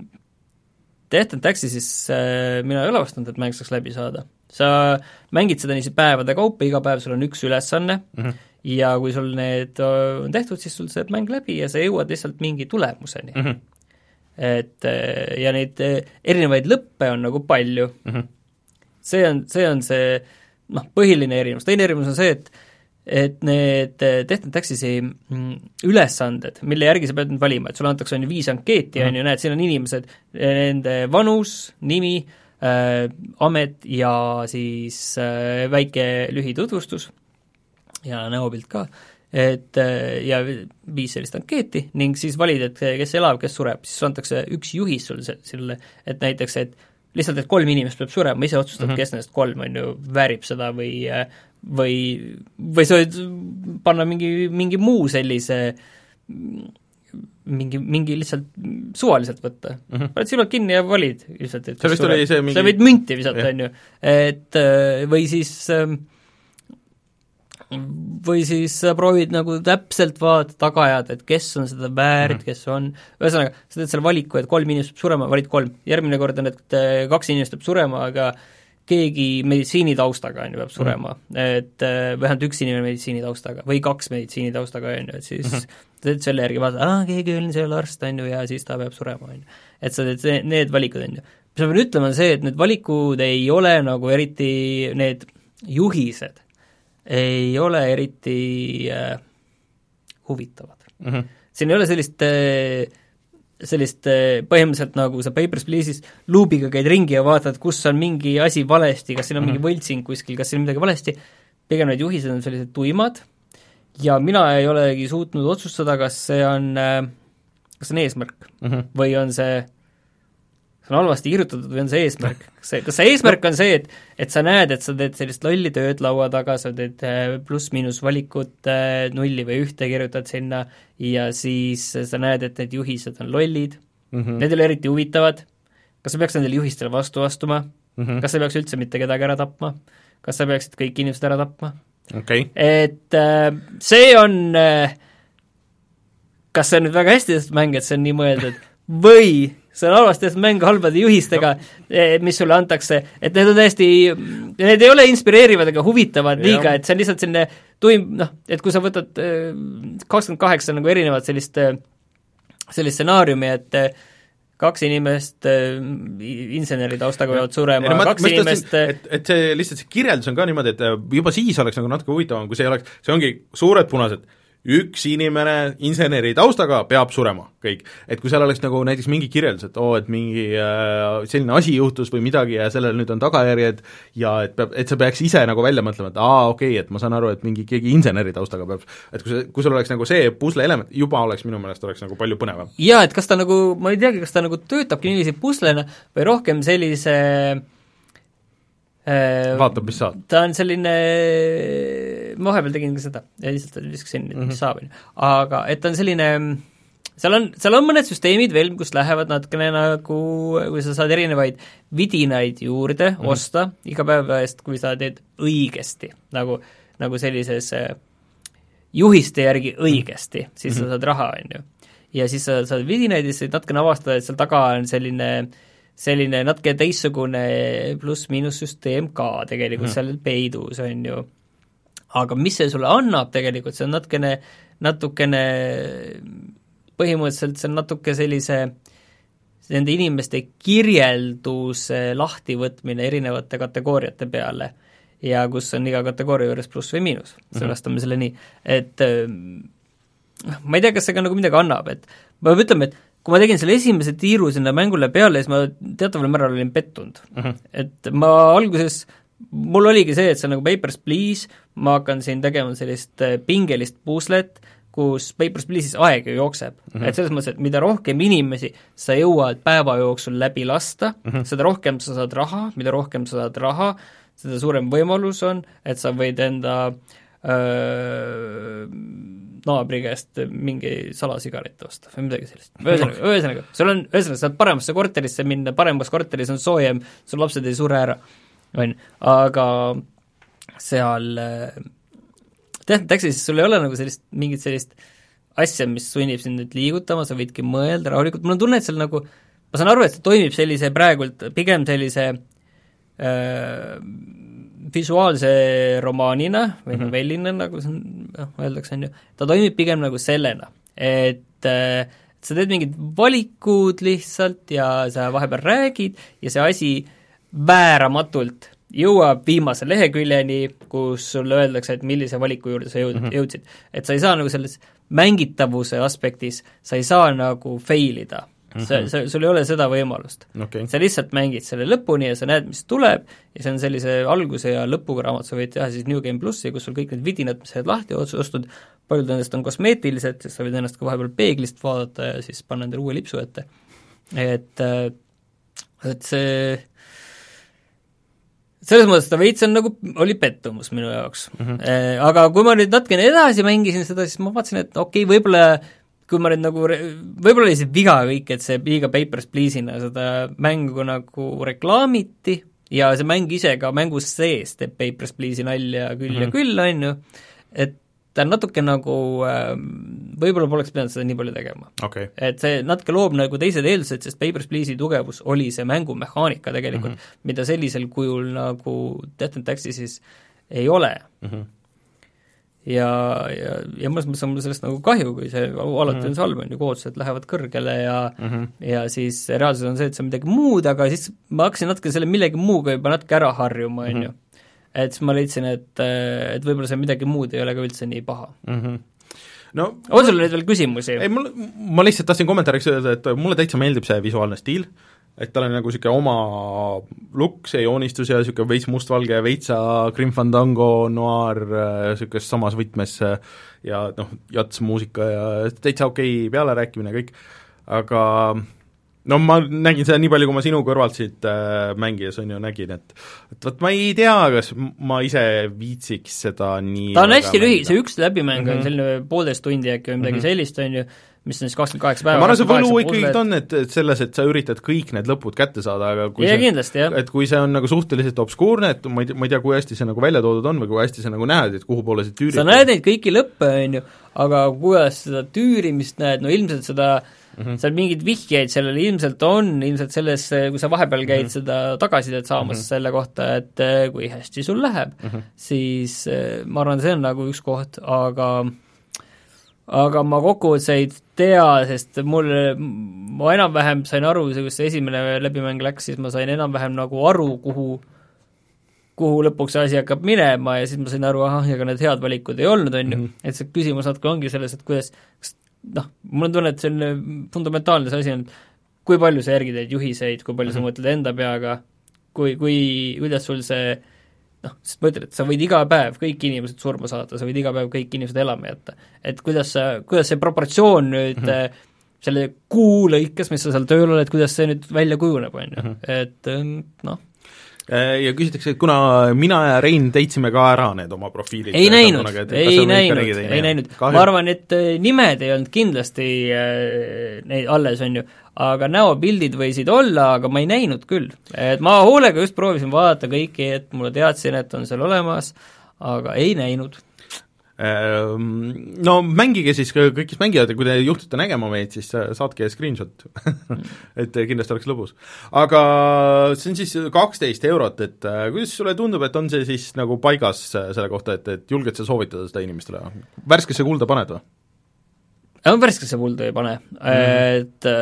Death and Taxes siis äh, mina ei ole vastanud, et mäng saaks läbi saada. Sa mängid seda niiviisi päevade kaupa, iga päev sul on üks ülesanne mm -hmm. ja kui sul need on tehtud, siis sul saab mäng läbi ja sa jõuad lihtsalt mingi tulemuseni mm. -hmm. et ja neid erinevaid lõppe on nagu palju mm. -hmm. see on, see on see noh, põhiline erinevus. Teine erinevus on see, et et need Death and Taxesi ülesanded, mille järgi sa pead nüüd valima, et sulle antakse on ju viis ankeeti mm, -hmm. on ju, näed, siin on inimesed, nende vanus, nimi äh,, amet ja siis äh, väike lühitutvustus ja näopilt ka, et äh, ja viis sellist ankeeti ning siis valid, et kes elab, kes sureb, siis antakse üks juhis sul selle, et näiteks, et lihtsalt, et kolm inimest peab surema, ise otsustad mm, -hmm. kes nendest kolm on ju, väärib seda või või, või sa võid panna mingi, mingi muu sellise mingi, mingi lihtsalt suvaliselt võtta mm. -hmm. paned silmad kinni ja valid lihtsalt, et see oli see mingi... sa võid münti visata, on ju, et või siis või siis sa proovid nagu täpselt vaadata tagajad, et kes on seda väärt mm, -hmm. kes on, ühesõnaga, sa teed selle valiku, et kolm inimest peab surema, valid kolm, järgmine kord on, et kaks inimest peab surema, aga keegi meditsiinitaustaga, on ju, peab surema mm, -hmm. et vähemalt üks inimene meditsiinitaustaga või kaks meditsiinitaustaga, on ju, et siis mm -hmm. teed selle järgi vaadata, aa, keegi on seal arst, on ju, ja siis ta peab surema, on ju. Et sa teed need valikud, on ju. mis ma pean ütlema, on see, et need valikud ei ole nagu eriti, need juhised ei ole eriti äh, huvitavad mm. -hmm. siin ei ole sellist äh, sellist põhimõtteliselt nagu sa Papers, Please'is luubiga käid ringi ja vaatad, kus on mingi asi valesti, kas siin on mm -hmm. mingi võltsing kuskil, kas siin on midagi valesti, pigem need juhised on sellised tuimad ja mina ei olegi suutnud otsustada, kas see on, kas see on eesmärk mm -hmm. või on see, see on halvasti kirjutatud või on see eesmärk. Kas see, kas see eesmärk on see, et, et sa näed, et sa teed sellist lolli tööd laua taga, sa teed pluss-miinus valikut, nulli või ühte kirjutad sinna ja siis sa näed, et need juhised on lollid mm, -hmm. need ei ole eriti huvitavad, kas sa peaks nendele juhistele vastu astuma mm, -hmm. kas sa peaks üldse mitte kedagi ära tapma, kas sa peaksid kõik inimesed ära tapma okay., et see on, kas see on nüüd väga hästi mäng, et see on nii mõeldud, või see on halvasti tehtud mäng halbade juhistega no., mis sulle antakse, et need on täiesti, need ei ole inspireerivad ega huvitavad liiga, et see on lihtsalt selline tuim, noh, et kui sa võtad kakskümmend kaheksa nagu erinevat sellist, sellist stsenaariumi, et kaks inimest inseneri taustaga võivad surema, ja, no, kaks ma inimest et, et see lihtsalt see kirjeldus on ka niimoodi, et juba siis oleks nagu natuke huvitavam, kui see oleks, see ongi suured punased, üks inimene inseneri taustaga peab surema, kõik. Et kui seal oleks nagu näiteks mingi kirjeldus, et oo, et mingi äh, selline asi juhtus või midagi ja sellel nüüd on tagajärjed ja et, peab, et sa peaks ise nagu välja mõtlema, et aa, okei okay,, et ma saan aru, et mingi keegi inseneri taustaga peab, et kui, see, kui sul oleks nagu see pusle element, juba oleks minu meelest oleks nagu palju põnevam. Jaa, et kas ta nagu, ma ei teagi, kas ta nagu töötabki niiviisi puslena või rohkem sellise vaatab, mis saad. Ta on selline, ma vahepeal tegin ka seda ja lihtsalt viskasin, et mis mm-hmm. saab, aga et ta on selline, seal on, seal on mõned süsteemid veel, kus lähevad natukene nagu, kui sa saad erinevaid vidinaid juurde mm-hmm. osta iga päeva eest, kui sa teed õigesti, nagu, nagu sellises juhiste järgi õigesti, siis mm-hmm. sa saad raha, on ju. Ja siis sa saad vidinaid ja siis natukene avastada, et seal taga on selline selline natuke teissugune pluss-miinus-süsteem ka tegelikult mm. seal peidus, on ju. Aga mis see sulle annab tegelikult, see on natukene, natukene põhimõtteliselt see on natuke sellise nende inimeste kirjelduse lahtivõtmine erinevate kategooriate peale ja kus on iga kategooria juures pluss või miinus, sõnastame mm. selle nii, et ma ei tea, kas see ka nagu midagi annab, et ma ütleme, et kui ma tegin selle esimese tiiru sinna mängule peale, siis ma teataval määral olin pettunud uh-huh. et ma alguses, mul oligi see, et see on nagu Papers, Please, ma hakkan siin tegema sellist pingelist puslet, kus Papers, Please'is aeg ju jookseb uh-huh. et selles mõttes, et mida rohkem inimesi sa jõuad päeva jooksul läbi lasta uh-huh. seda rohkem sa saad raha, mida rohkem sa saad raha, seda suurem võimalus on, et sa võid enda öö, naabri käest mingi salasigaret osta või midagi sellist. Ühesõnaga, ühesõnaga, sul on, ühesõnaga, saad paremasse korterisse minna, paremas korteris on soojem, sul lapsed ei sure ära, on, aga seal tead, täksis sul ei ole nagu sellist, mingit sellist asja, mis sunnib sind nüüd liigutama, sa võidki mõelda rahulikult, mul on tunne, et seal nagu, ma saan aru, et see toimib sellise praegult, pigem sellise öö, visuaalse romaanina või mm-hmm. novellina, nagu see on, öeldakse, on ju, ta toimib pigem nagu sellena, et äh, sa teed mingid valikud lihtsalt ja sa vahepeal räägid ja see asi vääramatult jõuab viimase leheküljeni, kus sulle öeldakse, et millise valiku juurde sa jõud, mm-hmm. jõudsid. Et sa ei saa nagu selles mängitavuse aspektis, sa ei saa nagu failida. Mm-hmm. See, see, sul ei ole seda võimalust okay.. Sa lihtsalt mängid selle lõpuni ja sa näed, mis tuleb ja see on sellise alguse ja lõpuga raamat, sa võid teha siis New Game Plussi, kus sul kõik need vidinad, mis sa oled lahti otsustud, paljud nendest on kosmeetilised, siis sa võid ennast ka vahepeal peeglist vaadata ja siis panna endale uue lipsu ette. Et, et see selles mõttes ta veits on nagu, oli pettumus minu jaoks mm-hmm. e, aga kui ma nüüd natukene edasi mängisin seda, siis ma vaatasin, et okei okay,, võib-olla kui ma nüüd nagu, võib-olla oli see viga kõik, et see liiga Papers, Please'ina seda mängu nagu reklaamiti ja see mäng ise ka mängus sees teeb Papers, Please'i nalja küll mm-hmm. ja küll, on ju, et ta on natuke nagu, võib-olla poleks pidanud seda nii palju tegema okay.. Et see natuke loob nagu teised eeldused, sest Papers, Please'i tugevus oli see mängumehaanika tegelikult mm-hmm., mida sellisel kujul nagu Death and Taxi siis ei ole mm-hmm. ja, ja, ja mõnes mõttes on mul sellest nagu kahju, kui see alati mm-hmm. on salv, on ju, koodused lähevad kõrgele ja mm-hmm. ja siis reaalsus on see, et see on midagi muud, aga siis ma hakkasin natuke selle millegi muuga juba natuke ära harjuma, on ju. Et siis ma leidsin, et, et võib-olla see midagi muud ei ole ka üldse nii paha. Mm-hmm. No, on sul nüüd veel küsimusi? Ei, mul, ma lihtsalt tahtsin kommentaariks öelda, et mulle täitsa meeldib see visuaalne stiil, et tal on nagu niisugune oma look, see joonistus ja niisugune veits mustvalge, veitsa Grim Fandango, noir, niisugust samas võtmes ja noh, jats muusika ja täitsa okei pealerääkimine kõik, aga no ma nägin seda nii palju, kui ma sinu kõrvalt siit äh, mängides on ju nägin, et et vot ma ei tea, kas ma ise viitsiks seda nii ta on hästi lühi, see üks läbimäng mm-hmm. on selline poolteist tundi äkki või midagi mm-hmm. sellist, on ju, mis on siis kakskümmend kaheksa päeva. ma arvan, see võlu ikkagi on, et selles, et sa üritad kõik need lõpud kätte saada, aga kui ja, see, kindlasti, et kui see on nagu suhteliselt obskuurne, et ma ei tea, ma ei tea, kui hästi see nagu välja toodud on või kui hästi sa nagu näed, et kuhu poole see tüürid. Sa näed neid kõiki lõppe, on ju, aga kuidas seda tüürimist näed, no ilmselt seda mm, -hmm. seal mingeid vihjeid sellele ilmselt on, ilmselt selles, kui sa vahepeal käid mm -hmm. seda tagasisidet saamas mm -hmm. selle kohta, et kui hästi sul läheb mm, -hmm. siis ma arvan, see on nagu üks koht, aga aga ma kokkuvõttes ei tea, sest mul, ma enam-vähem sain aru, kui see esimene läbimäng läks, siis ma sain enam-vähem nagu aru, kuhu kuhu lõpuks see asi hakkab minema ja siis ma sain aru, ahah, ega need head valikud ei olnud, on ju, mm -hmm. et see küsimus natuke ongi selles, et kuidas, noh, mul on tunne, et selline fundamentaalne see asi on, kui palju sa järgid neid juhiseid, kui palju mm -hmm. sa mõtled enda peaga, kui, kui, kuidas sul see, noh, sest ma ütlen, et sa võid iga päev kõik inimesed surma saada, sa võid iga päev kõik inimesed elama jätta. Et kuidas sa, kuidas see proportsioon nüüd mm -hmm. selle kuu lõikes, mis sa seal tööl oled, kuidas see nüüd välja kujuneb, on ju, et noh, ja küsitakse, et kuna mina ja Rein täitsime ka ära need oma profiilid. Ei näinud, ei näinud, ei näinud. Ma arvan, et nimed ei olnud kindlasti äh, neid alles, on ju, aga näopildid võisid olla, aga ma ei näinud küll. Et ma hoolega just proovisin vaadata kõiki, et mulle teadsin, et on seal olemas, aga ei näinud. No mängige siis kõik, kes mängivad ja kui te juhtute nägema meid, siis saatke screenshot et kindlasti oleks lõbus. Aga see on siis kaksteist eurot, et kuidas sulle tundub, et on see siis nagu paigas selle kohta, et, et julged sa soovitada seda inimestele? Värskesse kulda paned või? Ja, värskesse kulda ei pane mm, -hmm.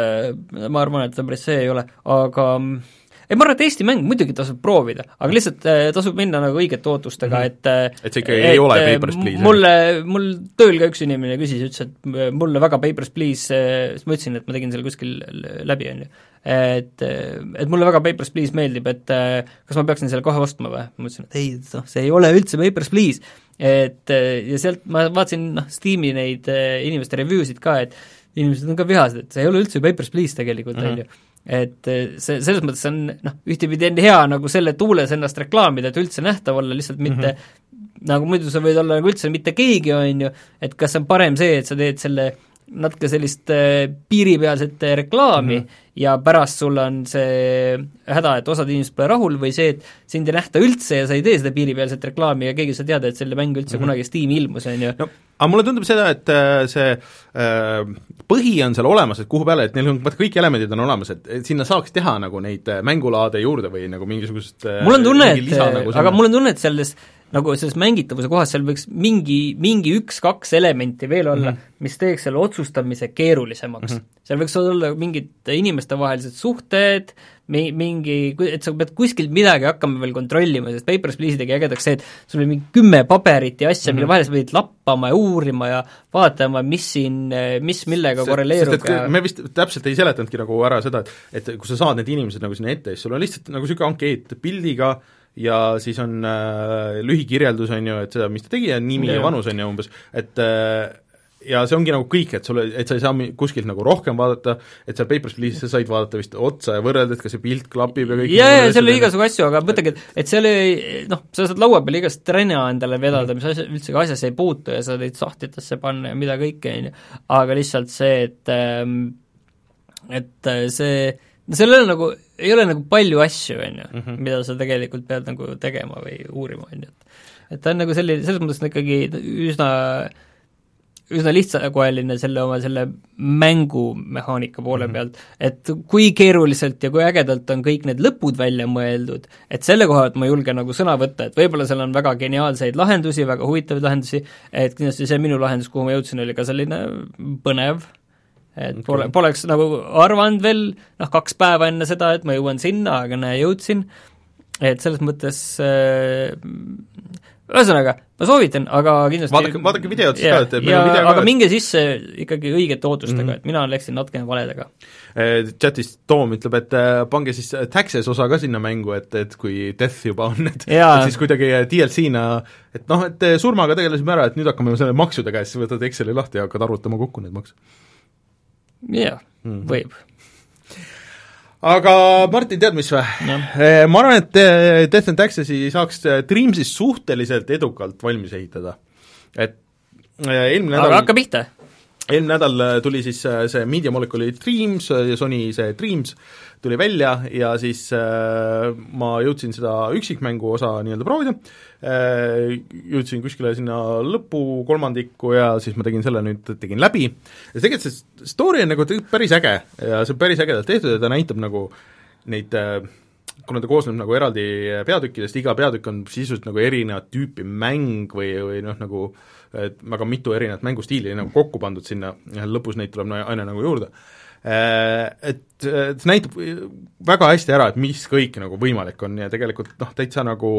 et ma arvan, et päris see ei ole, aga ei, ma arvan, et Eesti mäng muidugi tasub proovida, aga lihtsalt äh, tasub minna nagu õigete ootustega mm, -hmm. et et see ikka ei ole Papers, Please? Mulle, mul tööl ka üks inimene küsis, ütles, et mulle väga Papers, Please, siis ma ütlesin, et ma tegin selle kuskil läbi, on ju. Et, et mulle väga Papers, Please meeldib, et kas ma peaksin selle kohe ostma või? Ma ütlesin, et ei, noh, see ei ole üldse Papers, Please. Et ja sealt ma vaatasin, noh, Steam'i neid inimeste review'sid ka, et inimesed on ka vihased, et see ei ole üldse Papers, Please tegelikult, on ju. Et see, selles mõttes on, noh, ühtepidi on hea nagu selle tuules ennast reklaamida, et üldse nähtav olla, lihtsalt mitte mm, -hmm. nagu muidu sa võid olla nagu üldse mitte keegi, on ju, et kas on parem see, et sa teed selle natuke sellist piiripealset reklaami mm -hmm. ja pärast sul on see häda, et osad inimesed pole rahul, või see, et sind ei nähta üldse ja sa ei tee seda piiripealset reklaami ja keegi ei saa teada, et selle mäng üldse mm -hmm. kunagi Steam'i ilmus, on ju. No, aga mulle tundub seda, et see äh, põhi on seal olemas, et kuhu peale, et neil on, vaata, kõik elemendid on olemas, et, et sinna saaks teha nagu neid mängulaade juurde või nagu mingisugust mul on tunne, et, nagu aga mul on tunne, et selles nagu selles mängitavuse kohas seal võiks mingi, mingi üks-kaks elementi veel olla mm, -hmm. mis teeks selle otsustamise keerulisemaks mm. -hmm. seal võiks olla mingid inimestevahelised suhted, mingi, et sa pead kuskilt midagi hakkama veel kontrollima, sest Papers, Please tegi ägedaks see, et sul oli mingi kümme paberit ja asja mm, -hmm. mille vahel sa pidid lappama ja uurima ja vaatama, mis siin, mis millega see, korreleerub. Ja me vist täpselt ei seletanudki nagu ära seda, et, et kui sa saad need inimesed nagu sinna ette, siis sul on lihtsalt nagu niisugune ankeet pildiga ja siis on äh, lühikirjeldus, on ju, et seda, mis ta tegi ja nimi ja, ja vanus on ju umbes, et äh, ja see ongi nagu kõik, et sulle, et sa ei saa kuskilt nagu rohkem vaadata, et seal Papers, Please sa said vaadata vist otsa ja võrrelda, et kas see pilt klapib ja kõik. jaa, ja seal oli igasugu asju, aga mõtlegi, et, et seal ei, noh, sa saad laua peal igast trenna endale vedada, mis asja, üldse ka asjasse ei puutu ja sa neid sahtlitesse panna ja mida kõike, on ju, aga lihtsalt see, et et see no seal ei ole nagu, ei ole nagu palju asju, on ju, mm -hmm. mida sa tegelikult pead nagu tegema või uurima, on ju, et et ta on nagu selline, selles mõttes on ikkagi üsna üsna lihtsakoeline selle oma selle mängumehaanika poole mm -hmm. pealt, et kui keeruliselt ja kui ägedalt on kõik need lõpud välja mõeldud, et selle koha pealt ma julgen nagu sõna võtta, et võib-olla seal on väga geniaalseid lahendusi, väga huvitavaid lahendusi, et kindlasti see minu lahendus, kuhu ma jõudsin, oli ka selline põnev, et okay. pole, poleks nagu arvanud veel noh, kaks päeva enne seda, et ma jõuan sinna, aga näe, jõudsin, et selles mõttes äh, ühesõnaga, ma soovitan, aga kindlasti vaadake, vaadake videot siis yeah, ka, et ja, video aga ka, minge sisse ikkagi õigete ootustega mm, -hmm. et mina läksin natukene valedega. Chatis Toom ütleb, et pange siis taxes osa ka sinna mängu, et, et kui death juba on, et, et siis kuidagi D L C-na, et noh, et surmaga tegelesime ära, et nüüd hakkame selle maksudega ja siis võtad Exceli lahti ja hakkad arvutama kokku neid makse. jah yeah, mm, -hmm. võib. Aga Martin, tead mis või? Ma arvan, et Death and Taxesi saaks Dreamsist suhteliselt edukalt valmis ehitada. Et eelmine aga nädal hakka pihta? eelmine nädal tuli siis see Media Molecule'i Dreams ja Sony see Dreams tuli välja ja siis äh, ma jõudsin seda üksikmängu osa nii-öelda proovida äh,, jõudsin kuskile sinna lõpu kolmandikku ja siis ma tegin selle nüüd, tegin läbi ja tegelikult see story on nagu päris äge ja see on päris ägedalt tehtud ja ta näitab nagu neid äh, kuna ta koosneb nagu eraldi peatükkidest, iga peatükk on sisuliselt nagu erinevat tüüpi mäng või, või noh, nagu et väga mitu erinevat mängustiili nagu kokku pandud sinna ja lõpus neid tuleb aina nagu juurde. Et see näitab väga hästi ära, et mis kõik nagu võimalik on ja tegelikult noh, täitsa nagu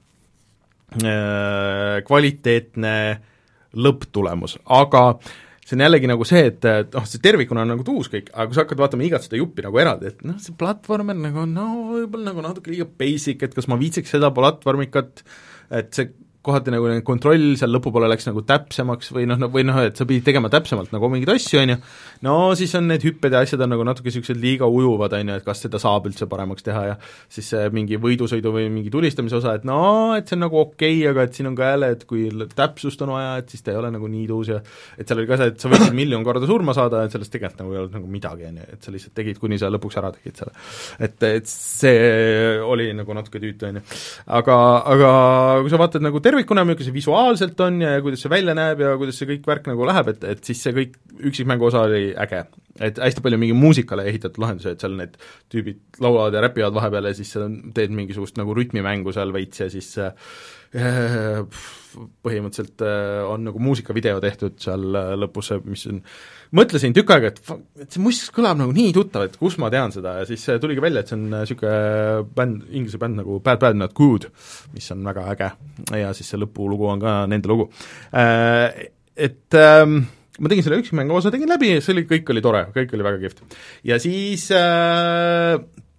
kvaliteetne lõpptulemus, aga see on jällegi nagu see, et noh, see tervikuna on nagu tuus kõik, aga kui sa hakkad vaatama igat seda juppi nagu eraldi, et noh, see platvormer nagu no võib-olla nagu natuke liiga basic, et kas ma viitsiks seda platvormikat, et see kohati nagu kontroll seal lõpupoole läks nagu täpsemaks või noh, või noh, et sa pidid tegema täpsemalt nagu mingeid asju, on ju, no siis on need hüpped ja asjad on nagu natuke niisugused liiga ujuvad, on ju, et kas seda saab üldse paremaks teha ja siis mingi võidusõidu või mingi tulistamise osa, et no, et see on nagu okei okay,, aga et siin on ka jälle, et kui täpsust on vaja, et siis ta ei ole nagu nii tuus ja et seal oli ka see, et sa võiksid miljon korda surma saada, et sellest tegelikult nagu ei olnud nagu midagi, on ju, et sa lihtsalt tegid, kuni sa lõpuks ära tegid selle. Et, et see oli nagu natuke tüütu, on ju. Aga, aga kui sa vaatad nagu tervikuna, milline see visuaalselt on ja kuidas see välja näeb ja kuidas see kõik värk nagu läheb, et, et siis see kõik üksikmängu osa oli äge. Et hästi palju mingi muusikale ehitatud lahendusi, et seal need tüübid laulavad ja räpivad vahepeal ja siis teed mingisugust nagu rütmimängu seal veits ja siis äh, põhimõtteliselt äh, on nagu muusikavideo tehtud seal lõpus, mis on, mõtlesin tükk aega, et, et see muist kõlab nagu nii tuttav, et kus ma tean seda ja siis tuligi välja, et see on niisugune bänd, inglise bänd nagu Bad Bad Not Good, mis on väga äge ja siis see lõpulugu on ka nende lugu äh,. Et ähm, ma tegin selle üksikmängu osa, tegin läbi ja see oli, kõik oli tore, kõik oli väga kihvt. Ja siis äh,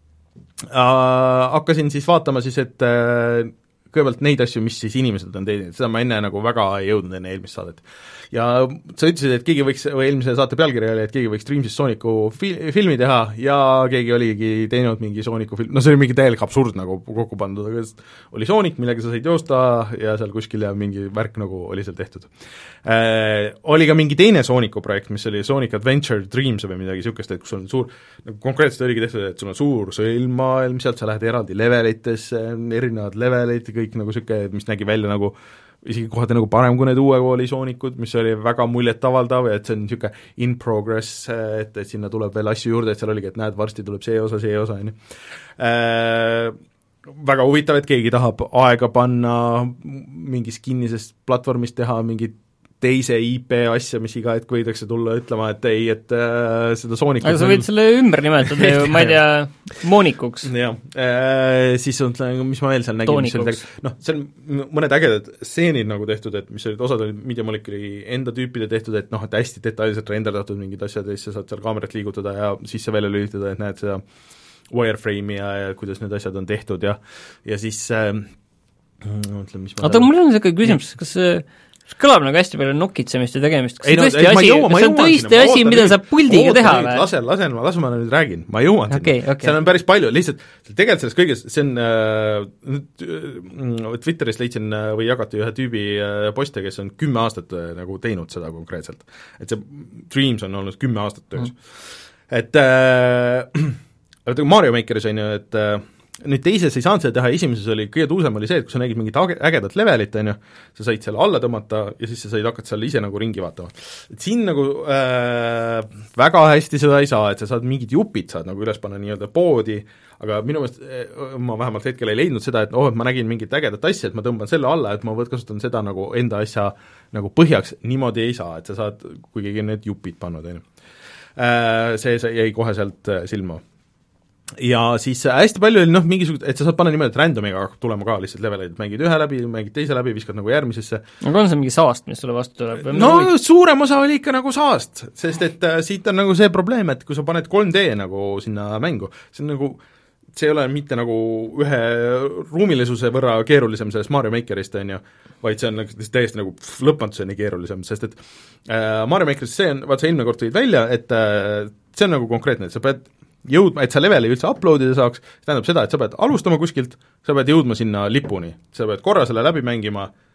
äh, hakkasin siis vaatama siis, et äh, kõigepealt neid asju, mis siis inimesed on teinud, seda ma enne nagu väga ei jõudnud enne eelmist saadet. Ja sa ütlesid, et keegi võiks, või eelmise saate pealkiri oli, et keegi võiks Dreamsist Sooniku fil- filmi teha ja keegi oligi teinud mingi Sooniku film, no see oli mingi täielik absurd nagu kokku pandud, aga oli Soonik, millega sa said joosta ja seal kuskil ja mingi värk nagu oli seal tehtud. Äh, oli ka mingi teine Sooniku projekt, mis oli Sonic Adventure Dreams või midagi niisugust, et kus on suur, nagu konkreetselt oligi tehtud, et sul on suur sõlmaailm, sealt sa lähed eraldi levelitesse, erinevad levelid, kõik nagu niisugune, mis nägi välja nagu isegi kohati nagu parem kui need uue kooli soonikud, mis oli väga muljetavaldav ja et see on niisugune in progress, et, et sinna tuleb veel asju juurde, et seal oligi, et näed, varsti tuleb see osa, see osa, on ju. Väga huvitav, et keegi tahab aega panna mingis kinnisest platvormist teha mingit teise I P asja, mis iga hetk võidakse tulla ütlema, et ei, et äh, seda Soonikut aga sa võid selle ümber nimetada ju, ma ei tea, Moonikuks. jah äh,, siis on, mis ma veel seal nägin, noh, seal mõned ägedad stseenid nagu tehtud, et mis olid, osad olid Media Molecule'i enda tüüpide tehtud, et noh, et hästi detailselt renderdatud mingid asjad ja siis sa saad seal kaamerat liigutada ja sisse välja lülitada, et näed seda wireframe'i ja, ja kuidas need asjad on tehtud ja ja siis äh, mõtlen, mis ma aga mul on niisugune küsimus, kas see kõlab nagu hästi palju nokitsemist ja tegemist, kas ei, see no, tõesti ei, asi, jõua, kas see on tõesti asi, mida saab puldiga teha või? Lasen, lasen, lasen ma nüüd räägin, ma jõuan okay, sinna okay. seal on päris palju, lihtsalt tegelikult selles kõiges, see on äh, Twitteris leidsin äh, või jagati ühe tüübi äh, poste, kes on kümme aastat äh, nagu teinud seda konkreetselt. Et see Dreams on olnud kümme aastat töös mm.. Et äh, Mario Makeris on ju, et äh, nüüd teises ei saanud seda teha, esimeses oli, kõige tuusem oli see, et kui sa nägid mingit ägedat levelit, on ju, sa said selle alla tõmmata ja siis sa said hakata seal ise nagu ringi vaatama. Et siin nagu äh, väga hästi seda ei saa, et sa saad mingid jupid, saad nagu üles panna nii-öelda poodi, aga minu meelest ma vähemalt hetkel ei leidnud seda, et oh, et ma nägin mingit ägedat asja, et ma tõmban selle alla, et ma võt kasutan seda nagu enda asja nagu põhjaks, niimoodi ei saa, et sa saad, kui keegi need jupid pannud, on ju. See, see jäi kohe sealt silma. Ja siis hästi palju oli noh, mingisugust, et sa saad panna niimoodi, et randomiga hakkab tulema ka lihtsalt leveleid, mängid ühe läbi, mängid teise läbi, viskad nagu järgmisesse. aga on see mingi saast, mis sulle vastu tuleb? no või... suurem osa oli ikka nagu saast, sest et äh, siit on nagu see probleem, et kui sa paned kolm D nagu sinna mängu, see on nagu, see ei ole mitte nagu ühe ruumilisuse võrra keerulisem sellest Mario Makerist, on ju, vaid see on nagu, täiesti nagu lõpmatuseni keerulisem, sest et äh, Mario Makerist see on, vaat sa eelmine kord tõid välja, et äh, see on nagu konkreetne, et sa pead jõudma, et sa leveli üldse uploadida saaks, see tähendab seda, et sa pead alustama kuskilt, sa pead jõudma sinna lipuni, sa pead korra selle läbi mängima,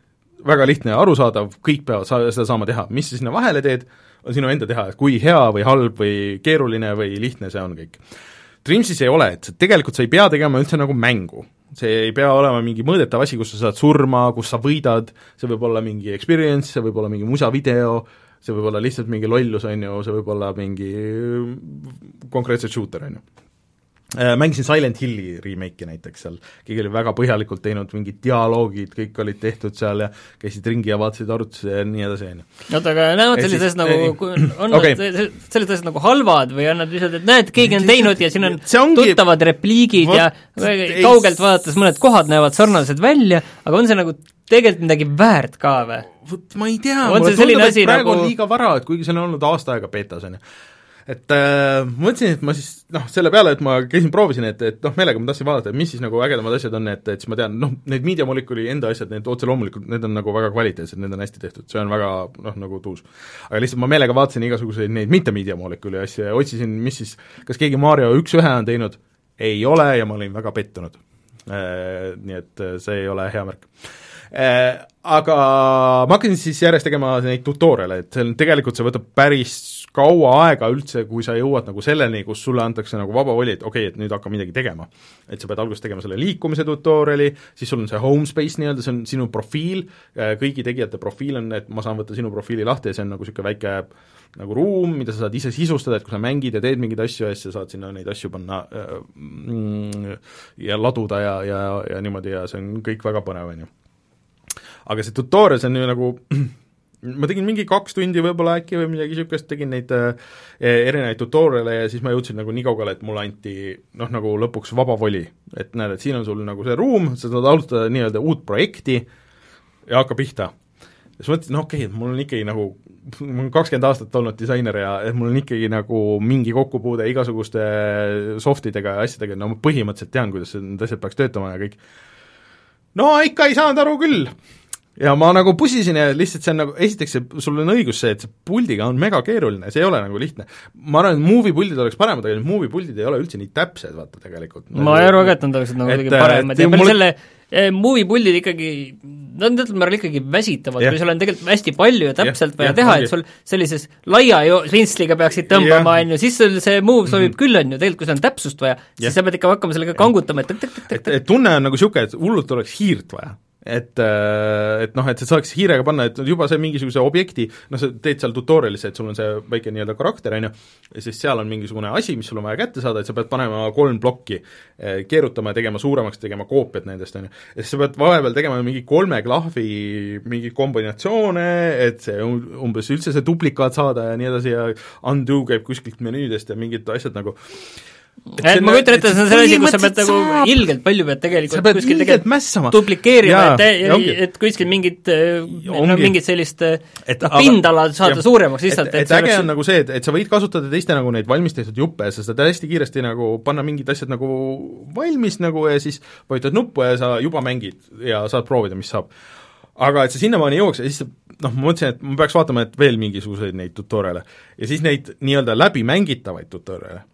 väga lihtne ja arusaadav, kõik peavad sa-, seda saama teha, mis sa sinna vahele teed, on sinu enda teha, et kui hea või halb või keeruline või lihtne see on kõik. Dreamsis ei ole, et tegelikult sa ei pea tegema üldse nagu mängu, see ei pea olema mingi mõõdetav asi, kus sa saad surma, kus sa võidad, see võib olla mingi experience, see võib olla mingi musavideo, see võib olla lihtsalt mingi lollus, on ju, see võib olla mingi konkreetselt shooter, on ju. Mängisin Silent Hilli remake'i näiteks seal, keegi oli väga põhjalikult teinud, mingid dialoogid, kõik olid tehtud seal ja käisid ringi ja vaatasid arvutusi ja nii edasi, on ju. oota, aga näevad sellised asjad nagu, on okay. nad sellised asjad nagu halvad või on nad lihtsalt, et näed, keegi on teinud ja siin on ongi... tuttavad repliigid What? ja kaugelt vaadates mõned kohad näevad sarnased välja, aga on see nagu tegelikult midagi väärt ka või? Vot ma ei tea, mulle tundub, et praegu nagu... on liiga vara, et kuigi see on olnud aasta aega betas, on ju. Et äh, mõtlesin, et ma siis, noh, selle peale, et ma käisin, proovisin, et, et noh, meelega ma tahtsin vaadata, et mis siis nagu ägedamad asjad on, et, et siis ma tean, noh, need Media Moleculi enda asjad, need otse loomulikult, need on nagu väga kvaliteetsed, need on hästi tehtud, see on väga, noh, nagu tuus. Aga lihtsalt ma meelega vaatasin igasuguseid neid mitte Media Moleculi asju ja otsisin, mis siis, kas keegi Mario üks ühe on teinud, ei ole ja ma olin väga pettunud. Äh, nii et see ei ole hea märk. Äh, aga ma hakkasin siis järjest tegema neid tutoriale, et see on, tegelikult see võtab päris kaua aega üldse, kui sa jõuad nagu selleni, kus sulle antakse nagu vaba voli, et okei okay,, et nüüd hakka midagi tegema. Et sa pead alguses tegema selle liikumise tutoriali, siis sul on see home space nii-öelda, see on sinu profiil, kõigi tegijate profiil on, et ma saan võtta sinu profiili lahti ja see on nagu niisugune väike nagu ruum, mida sa saad ise sisustada, et kui sa mängid ja teed mingeid asju ja siis sa saad sinna neid asju panna ja laduda ja, ja, ja niimoodi ja see on kõik väga põnev, on ju. Aga see tutorial, see on ju nagu ma tegin mingi kaks tundi võib-olla äkki või midagi niisugust, tegin neid äh, erinevaid tutoriale ja siis ma jõudsin nagu nii kaugele, et mulle anti noh, nagu lõpuks vaba voli, et näed, et siin on sul nagu see ruum, sa saad alustada nii-öelda uut projekti ja hakka pihta. Ja siis mõtlesin, no okei, okay, et mul on ikkagi nagu, mul on kakskümmend aastat olnud disainer ja et mul on ikkagi nagu mingi kokkupuude igasuguste softidega ja asjadega, no ma põhimõtteliselt tean, kuidas need asjad peaks töötama ja kõik. No ikka ei saanud aru küll. Ja ma nagu pusisin ja lihtsalt see on nagu, esiteks see, sul on õigus see, et see puldiga on mega keeruline, see ei ole nagu lihtne. Ma arvan, et movie puldid oleks paremad, aga movie puldid ei ole üldse nii täpsed, vaata tegelikult. Ma ei arva ka, et nad oleksid nagu kõige paremad ja meil selle eh, movie puldid ikkagi, nad on teatud määral ikkagi väsitavad, kui sul on tegelikult hästi palju ja täpselt vaja teha, et sul sellises laia jo- rintsliga peaksid tõmbama, on ju, siis sul see move sobib mm-hmm. küll, on ju, tegelikult kui sul on täpsust vaja, siis ja. Sa pead ikka hakkama sellega kangutama, et, et, et, et tunne on nagu niisugune, et hullult oleks hiirt vaja. Et, et noh, et sa saaks hiirega panna, et juba see mingisuguse objekti, noh, sa teed seal tutorialis, et sul on see väike nii-öelda karakter, on ju, ja siis seal on mingisugune asi, mis sul on vaja kätte saada, et sa pead panema kolm plokki, keerutama ja tegema suuremaks, tegema koopiat nendest, on ju. Ja siis sa pead vahepeal tegema mingi kolme klahvi mingi kombinatsioone, et see umbes üldse see duplikaat saada ja nii edasi ja undo käib kuskilt menüüdest ja mingid asjad nagu et, et ma kujutan ette, see on selle asi, kus sa pead nagu ilgelt palju pead tegelikult pead kuskil tegelikult duplikeerima, et, et kuskil mingit, no, mingit sellist et, no, pindala saada ja, suuremaks lihtsalt. Et, et, et äge on nagu see, et, et sa võid kasutada teiste nagu neid valmistehtud juppe ja sa saad hästi kiiresti nagu panna mingid asjad nagu valmis nagu ja siis vajutad nuppu ja sa juba mängid ja saad proovida, mis saab. Aga et see sinnamaani jooks ja siis noh, ma mõtlesin, et ma peaks vaatama, et veel mingisuguseid neid tutoriale ja siis neid nii-öelda läbi mängitavaid tutoriale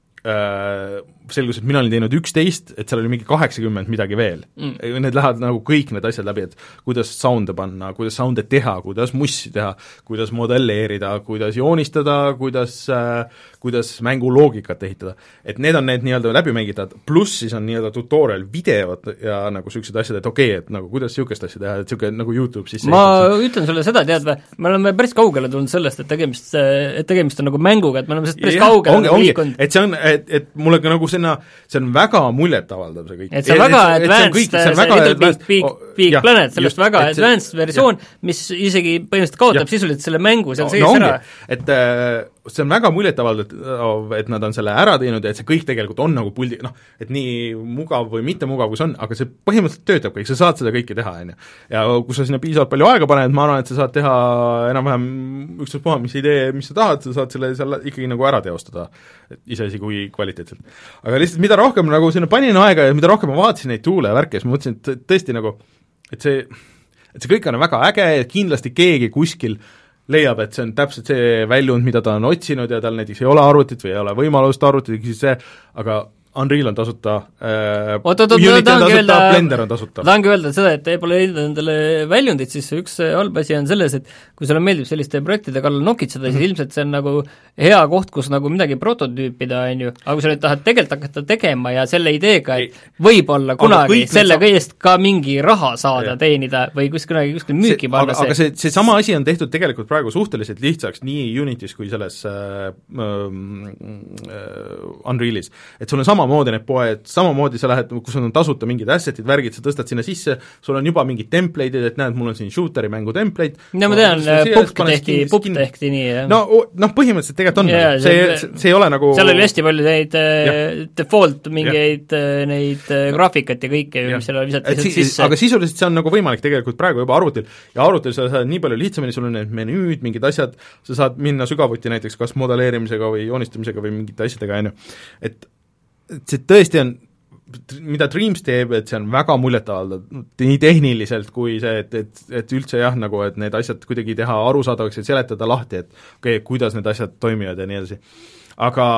selgus, et mina olin teinud üksteist, et seal oli mingi kaheksakümmend midagi veel mm.. Need lähevad nagu kõik need asjad läbi, et kuidas sound'e panna, kuidas sound'e teha, kuidas mussi teha, kuidas modelleerida, kuidas joonistada, kuidas äh, kuidas mänguloogikat ehitada. Et need on need nii-öelda läbi mängitavad, pluss siis on nii-öelda tutorial videod ja nagu niisugused asjad, et okei okay,, et nagu kuidas niisugust asja teha, et niisugune nagu YouTube sisse ma ehitab. Ütlen sulle seda, tead või, me oleme päris kaugele tulnud sellest, et tegemist, et tegemist on nagu mänguga, et me oleme päris ja, kaugele ongi, ongi. Liikunud. Et see on, et, et mulle ka nagu sinna, see on väga muljetavaldav see kõik. Et see on väga et, advanced, see, see väga Little Big, Big, Big oh, Planet, sellest just, väga advanced see, versioon, mis isegi põhimõtteliselt kaotab sisuliselt selle mängu seal no, sees no, ära. Et äh, see on väga muljetavaldav, et nad on selle ära teinud ja et see kõik tegelikult on nagu puldi, noh, et nii mugav või mitte mugav, kui see on, aga see põhimõtteliselt töötab kõik, sa saad seda kõike teha, on ju. Ja kui sa sinna piisavalt palju aega paned, ma arvan, et sa saad teha enam-vähem ükstapuha, mis idee, mis sa tahad, sa saad selle seal ikkagi nagu ära teostada, iseasi kui kvaliteetselt. Aga lihtsalt mida rohkem nagu sinna panin aega ja mida rohkem ma vaatasin neid tuule ja värke, siis ma mõtlesin, et tõesti nagu, et see, et see kõik on väga äge ja kindlasti keegi kuskil leiab, et see on täpselt see väljund, mida ta on otsinud ja tal näiteks ei ole arvutit või ei ole võimalust arvutit, siis see, aga, Unreal on tasuta äh,, oot, oot, oot, Unity on tahangi tasuta, öelda, Blender on tasuta. tahangi öelda seda, et te pole leidnud endale väljundit, siis üks halb asi on selles, et kui sulle meeldib selliste projektide kallal nokitseda, siis ilmselt see on nagu hea koht, kus nagu midagi prototüüpida, on ju, aga kui sa nüüd tahad tegelikult hakata tegema ja selle ideega, et võib-olla kunagi selle kõigest ka mingi raha saada, ja. teenida või kus kunagi kuskil müüki panna see, aga see, see sama asi on tehtud tegelikult praegu suhteliselt lihtsaks nii Unity's kui selles äh, äh, Unrealis, et sul on samamoodi need poed, samamoodi sa lähed, kus on tasuta mingid asset'id, värgid, sa tõstad sinna sisse, sul on juba mingid template'id, et näed, mul on siin shooteri mängu template. no ma tean, Pup tehti, Pup tehti nii, jah. no noh, põhimõtteliselt tegelikult on, yeah, see, see, see ei ole nagu seal oli hästi palju neid ja. default mingeid ja. neid graafikat ja kõike, mis seal visati si sisse. aga sisuliselt see on nagu võimalik tegelikult praegu juba arvutil, ja arvutil sa saad nii palju lihtsamini, sul on need menüüd, mingid asjad, sa saad minna sügavuti näiteks kas modelleerimisega või joonistamisega või mingite asjadega, on ju. et see tõesti on, mida Dreams teeb, et see on väga muljetavaldav, nii tehniliselt kui see, et, et, et üldse jah, nagu et need asjad kuidagi teha arusaadavaks ja seletada lahti, et okei okay,, kuidas need asjad toimivad ja nii edasi. aga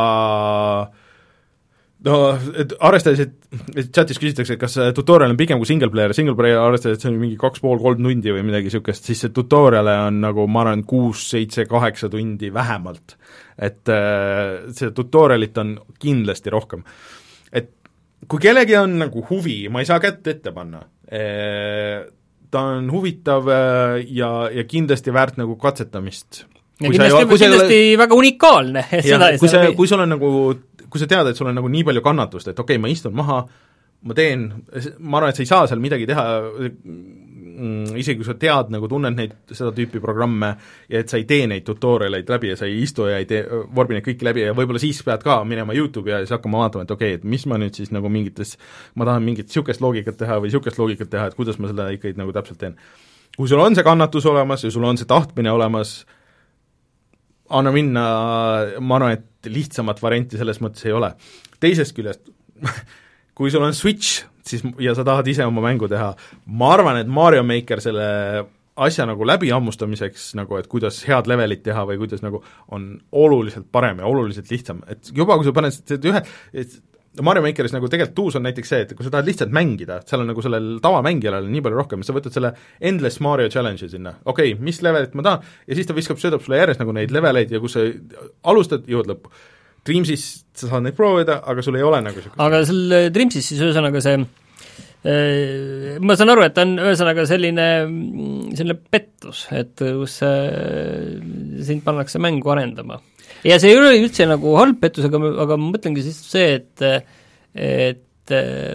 no, et arvestades, et chatis küsitakse, et kas tutorial on pikem kui single player, single player arvestades, et see on mingi kaks pool, kolm tundi või midagi niisugust, siis see tutoriale on nagu, ma arvan, kuus, seitse, kaheksa tundi vähemalt. Et äh, see tutorialit on kindlasti rohkem. Et kui kellegi on nagu huvi, ma ei saa kätt ette panna, ta on huvitav ja, ja kindlasti väärt nagu katsetamist. Ja kindlasti, ei, kui kindlasti ole, väga unikaalne. Seda kui, see, kui sul on nagu, kui sa tead, et sul on nagu nii palju kannatust, et okei okay,, ma istun maha, ma teen, ma arvan, et sa ei saa seal midagi teha, isegi kui sa tead, nagu tunned neid, seda tüüpi programme ja et sa ei tee neid tutorialeid läbi ja sa ei istu ja ei tee, vorbi neid kõiki läbi ja võib-olla siis pead ka minema YouTube'i ja siis hakkama vaatama, et okei okay,, et mis ma nüüd siis nagu mingites, ma tahan mingit niisugust loogikat teha või niisugust loogikat teha, et kuidas ma seda ikkagi nagu täpselt teen. Kui sul on see kannatus olemas ja sul on see tahtmine olemas, anna minna, ma arvan, et lihtsamat varianti selles mõttes ei ole. Teisest küljest kui sul on Switch siis, ja sa tahad ise oma mängu teha, ma arvan, et Mario Maker selle asja nagu läbi hammustamiseks, nagu et kuidas head levelit teha või kuidas nagu on oluliselt parem ja oluliselt lihtsam, et juba kui sa paned seda ühe, et Mario Makeris nagu tegelikult uus on näiteks see, et kui sa tahad lihtsalt mängida, seal on nagu sellel tavamängijal nii palju rohkem, sa võtad selle Endless Mario Challenge'i sinna, okei okay,, mis levelit ma tahan, ja siis ta viskab, söödab sulle järjest nagu neid leveleid ja kus sa alustad, jõuad lõppu. Dreamsis sa saad neid proovida, aga sul ei ole nagu niisugust. Aga seal Dreamsis siis ühesõnaga see äh, ma saan aru, et ta on ühesõnaga selline, selline pettus, et kus äh, sind pannakse mängu arendama. Ja see ei ole üldse nagu halb pettus, aga, aga ma mõtlengi siis see, et et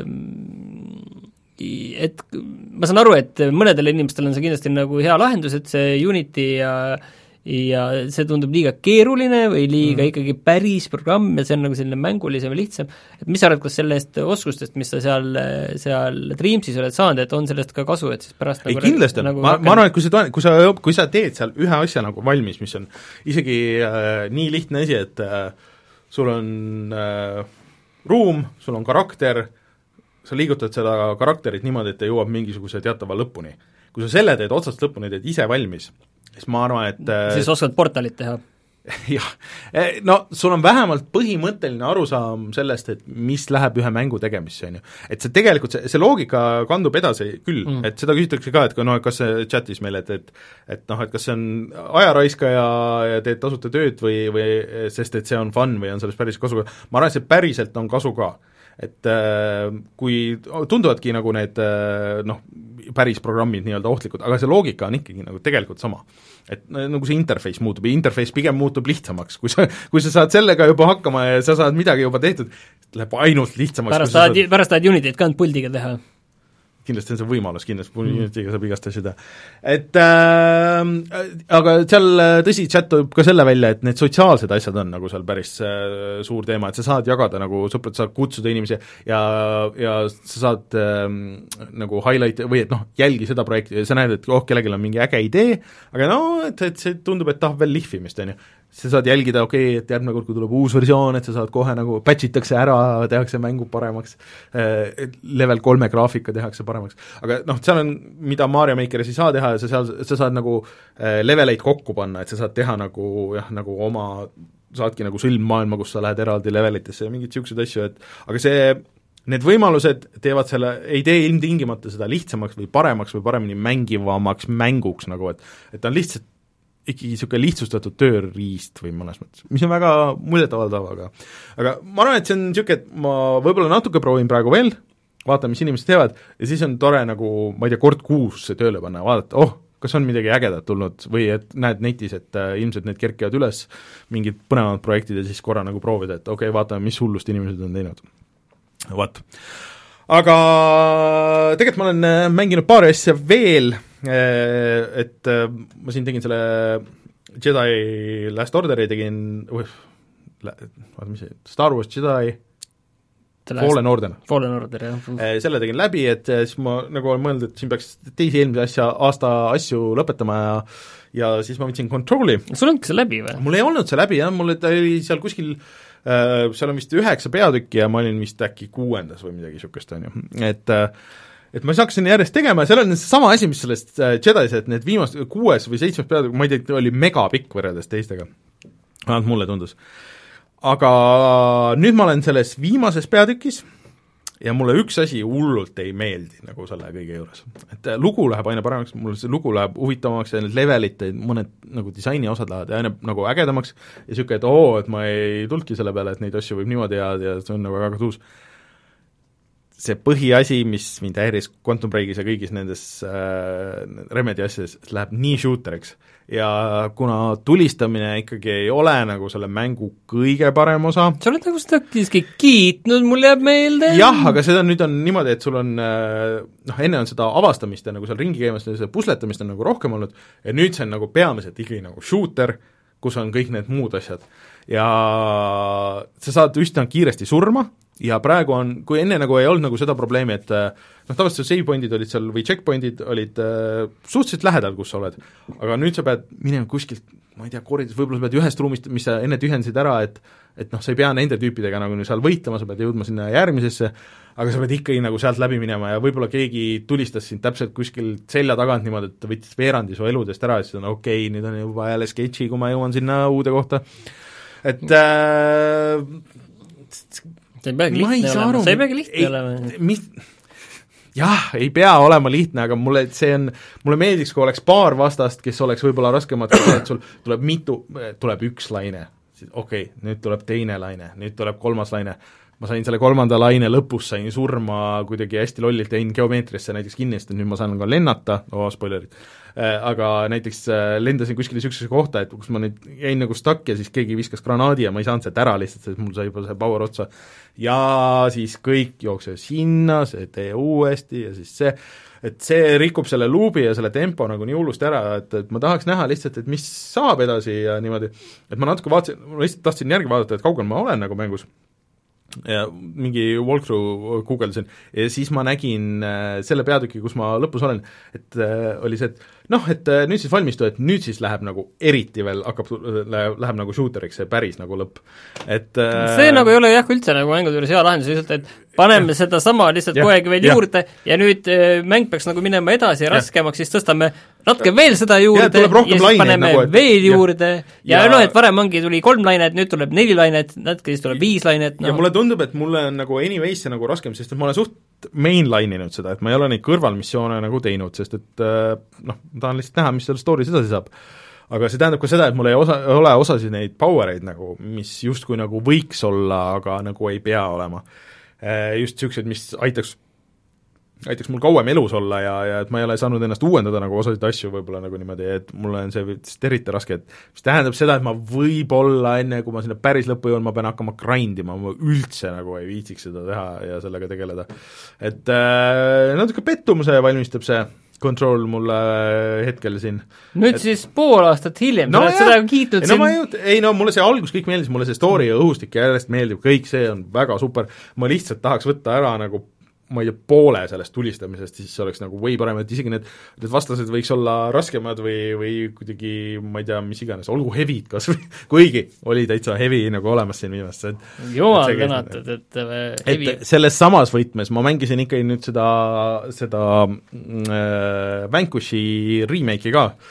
et ma saan aru, et mõnedele inimestele on see kindlasti nagu hea lahendus, et see Unity ja ja see tundub liiga keeruline või liiga mm. ikkagi päris programm ja see on nagu selline mängulisem ja lihtsam, et mis sa arvad, kas sellest oskustest, mis sa seal, seal Dreamsis oled saanud, et on sellest ka kasu, et siis pärast ei, nagu kindlasti on, nagu ma, ma arvan, et kui sa, kui sa, kui sa teed seal ühe asja nagu valmis, mis on isegi äh, nii lihtne asi, et äh, sul on äh, ruum, sul on karakter, sa liigutad seda karakterit niimoodi, et ta jõuab mingisuguse teatava lõpuni. Kui sa selle teed otsast lõpuni, teed ise valmis, siis ma arvan, et siis oskad portalit teha? jah, no sul on vähemalt põhimõtteline arusaam sellest, et mis läheb ühe mängu tegemisse, on ju. Et see tegelikult, see, see loogika kandub edasi küll mm., et seda küsitakse ka, et no kas see chatis meile, et et et noh, et kas see on ajaraiskaja ja teed tasuta tööd või, või sest et see on fun või on sellest päris kasu, ma arvan, et see päriselt on kasu ka. Et äh, kui tunduvadki nagu need äh, noh, päris programmid nii-öelda ohtlikud, aga see loogika on ikkagi nagu tegelikult sama. Et nagu see interface muutub ja interface pigem muutub lihtsamaks, kui sa, kui sa saad sellega juba hakkama ja sa saad midagi juba tehtud, läheb ainult lihtsamaks. Pärast tahad saad... pärast tahad Unityt ka puldiga teha. Kindlasti on see võimalus, kindlasti mm. Unityga saab igast asju teha. Et äh, aga seal tõsi, chat tuleb ka selle välja, et need sotsiaalsed asjad on nagu seal päris äh, suur teema, et sa saad jagada nagu sõprad, saad kutsuda inimesi ja, ja sa saad äh, nagu highlight või et noh, jälgi seda projekti ja sa näed, et oh, kellelgi on mingi äge idee, aga no, et, et see tundub, et tahab veel lihvimist, on ju. Sa saad jälgida, okei okay,, et järgmine kord, kui tuleb uus versioon, et sa saad kohe nagu patchitakse ära, tehakse mängu paremaks, level kolme graafika tehakse paremaks, aga noh, seal on, mida Mario Makeris ei saa teha ja sa, seal, sa saad nagu leveleid kokku panna, et sa saad teha nagu jah, nagu oma saadki nagu sõlmmaailma, kus sa lähed eraldi levelitesse ja mingeid niisuguseid asju, et aga see, need võimalused teevad selle, ei tee ilmtingimata seda lihtsamaks või paremaks või paremini mängivamaks mänguks nagu, et et ta on lihtsalt ikkagi niisugune lihtsustatud tööriist või mõnes mõttes, mis on väga muljetavaldav, aga aga ma arvan, et see on niisugune, et ma võib-olla natuke proovin praegu veel, vaatan, mis inimesed teevad, ja siis on tore nagu, ma ei tea, kord kuus see tööle panna ja vaadata, oh, kas on midagi ägedat tulnud või et näed netis, et äh, ilmselt need kerkivad üles mingid põnevamad projektid ja siis korra nagu proovida, et okei okay,, vaatame, mis hullust inimesed on teinud. Vaat. Aga tegelikult ma olen mänginud paari asja veel, et ma siin tegin selle Jedi Last Orderi, tegin uh, vaata, mis see, Star Wars Jedi Fallen Order. Fallen Order, jah. Selle tegin läbi, et siis ma nagu olen mõelnud, et siin peaks teisi eelmise asja, aasta asju lõpetama ja ja siis ma võtsin Control'i. Sul ongi see läbi või? Mul ei olnud see läbi, jah, mul oli seal kuskil äh, seal on vist üheksa peatükki ja ma olin vist äkki kuuendas või midagi niisugust, on ju, et et ma siis hakkasin järjest tegema ja seal on sama asi, mis sellest Jedis, et need viimast kuues või seitsmes peatükk, ma ei tea, oli megapikk võrreldes teistega, ainult mulle tundus. Aga nüüd ma olen selles viimases peatükis ja mulle üks asi hullult ei meeldi nagu selle kõige juures. Et lugu läheb aina paremaks, mulle see lugu läheb huvitavamaks ja need levelid, mõned nagu disaini osad lähevad aina nagu ägedamaks ja niisugune, et oo, et ma ei tulnudki selle peale, et neid asju võib niimoodi ja, ja see on nagu väga tuus. See põhiasi, mis mind häiris Quantum Breakis ja kõigis nendes äh, Remedy asjades, läheb nii shooteriks ja kuna tulistamine ikkagi ei ole nagu selle mängu kõige parem osa. Sa oled nagu seda siiski kiitnud, mul jääb meelde. Jah, aga seda nüüd on niimoodi, et sul on, noh, enne on seda avastamist ja nagu seal ringi käimast ja seda pusletamist on nagu rohkem olnud ja nüüd see on nagu peamiselt ikkagi nagu shooter, kus on kõik need muud asjad. Ja sa saad üsna kiiresti surma ja praegu on, kui enne nagu ei olnud nagu seda probleemi, et noh, tavaliselt save pointid olid seal või checkpointid olid äh, suhteliselt lähedal, kus sa oled, aga nüüd sa pead minema kuskilt, ma ei tea, koridors, võib-olla sa pead ühest ruumist, mis sa enne tühendasid ära, et et noh, sa ei pea nende tüüpidega nagu seal võitlema, sa pead jõudma sinna järgmisesse, aga sa pead ikkagi nagu sealt läbi minema ja võib-olla keegi tulistas sind täpselt kuskil selja tagant niimoodi, et ta võttis veerandi su eludest ära ja siis on okei okay,, nüüd on juba jälle sketši, kui ma jõuan sinna uude kohta, et äh, see ei peagi lihtne olema, see ei peagi lihtne olema. Mis, jah, ei pea olema lihtne, aga mulle see on, mulle meeldiks, kui oleks paar vastast, kes oleks võib-olla raskemad, et sul tuleb mitu, tuleb üks laine, okei okay,, nüüd tuleb teine laine, nüüd tuleb kolmas laine, ma sain selle kolmanda laine lõpus, sain surma kuidagi hästi lollilt, jäin geomeetriasse näiteks kinni, sest nüüd ma saan ka lennata, oo, spoilerid, aga näiteks lendasin kuskile niisugusesse kohta, et kus ma nüüd jäin nagu stuck ja siis keegi viskas granaadi ja ma ei saanud sealt ära lihtsalt, sest mul sai juba see power otsa ja siis kõik jookse sinna, see tee uuesti ja siis see, et see rikub selle luubi ja selle tempo nagu nii hullust ära, et, et ma tahaks näha lihtsalt, et mis saab edasi ja niimoodi, et ma natuke vaatasin, ma lihtsalt tahtsin järgi vaadata, et kaugel ma olen nagu mängus ja mingi walkthrough guugeldasin ja siis ma nägin äh, selle peatüki, kus ma lõpus olen, et äh, oli see, et noh, et äh, nüüd siis valmistu, et nüüd siis läheb nagu eriti veel, hakkab, läheb, läheb nagu shooteriks see päris nagu lõpp. Et äh, see nagu ei ole jah üldse nagu mängude juures hea lahendus, lihtsalt, et paneme seda sama lihtsalt kogu aeg veel ja. juurde ja nüüd äh, mäng peaks nagu minema edasi ja raskemaks, siis tõstame natuke veel seda juurde ja, ja siis paneme nagu, et, veel juurde ja, ja, ja noh, et varem ongi, tuli kolm lainet, nüüd tuleb neli lainet, natuke siis tuleb viis lainet no. Ja mulle tundub, et mulle on nagu anyways see nagu raskem, sest et ma olen suht mainline inud seda, et ma ei ole neid kõrvalmissioone nagu teinud, sest et noh, ma tahan lihtsalt näha, mis seal story's edasi saab. Aga see tähendab ka seda, et mul ei osa, ole osasid neid powereid nagu, mis justkui nagu võiks olla, aga nagu ei pea olema. Just niisugused, mis aitaks aitaks mul kauem elus olla ja, ja et ma ei ole saanud ennast uuendada nagu osasid asju võib-olla nagu niimoodi, et mulle on see eriti raske, et mis tähendab seda, et ma võib-olla enne, kui ma sinna päris lõppu jõuan, ma pean hakkama grindima, ma üldse nagu ei viitsiks seda teha ja sellega tegeleda. Et äh, natuke pettumuse valmistab see Control mulle hetkel siin. Nüüd et, siis pool aastat hiljem, no, sa oled seda kiitnud no, siin? Ei no mulle see algus kõik meeldis, mulle see story ja õhustik järjest meeldib, kõik see on väga super, ma lihtsalt tahaks võtta ära nagu ma ei tea, poole sellest tulistamisest, siis oleks nagu või parem, et isegi need, need vastased võiks olla raskemad või, või kuidagi, ma ei tea, mis iganes, olgu hevid kas või, kuigi oli täitsa hevi nagu olemas siin viimast. Jumal tänatud, et hevi. Et selles samas võtmes ma mängisin ikkagi nüüd seda, seda äh, Vanquishi remake'i ka,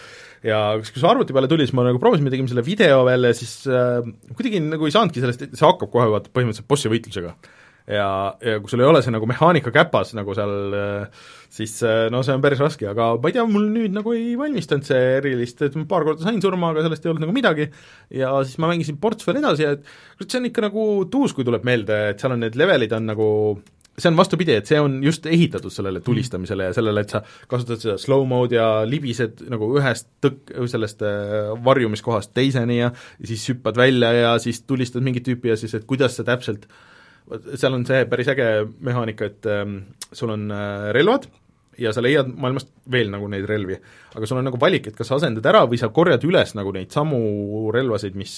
ja kui see arvuti peale tuli, siis ma nagu proovisin, me tegime selle video veel ja siis äh, kuidagi nagu ei saanudki sellest, see hakkab kohe vaata põhimõtteliselt bossi võitlusega. Ja, ja kui sul ei ole see nagu mehaanika käpas nagu seal, siis no see on päris raske, aga ma ei tea, mul nüüd nagu ei valmistanud see erilist, et ma paar korda sain surma, aga sellest ei olnud nagu midagi ja siis ma mängisin ports veel edasi ja et see on ikka nagu tuus, kui tuleb meelde, et seal on need levelid on nagu see on vastupidi, et see on just ehitatud sellele tulistamisele ja sellele, et sa kasutad seda slow mode ja libised nagu ühest tõk-, sellest varjumiskohast teiseni ja, ja siis hüppad välja ja siis tulistad mingit tüüpi ja siis, et kuidas see täpselt seal on see päris äge mehaanika, et ähm, sul on äh, relvad ja sa leiad maailmast veel nagu neid relvi, aga sul on nagu valik, et kas sa asendad ära või sa korjad üles nagu neid samu relvasid, mis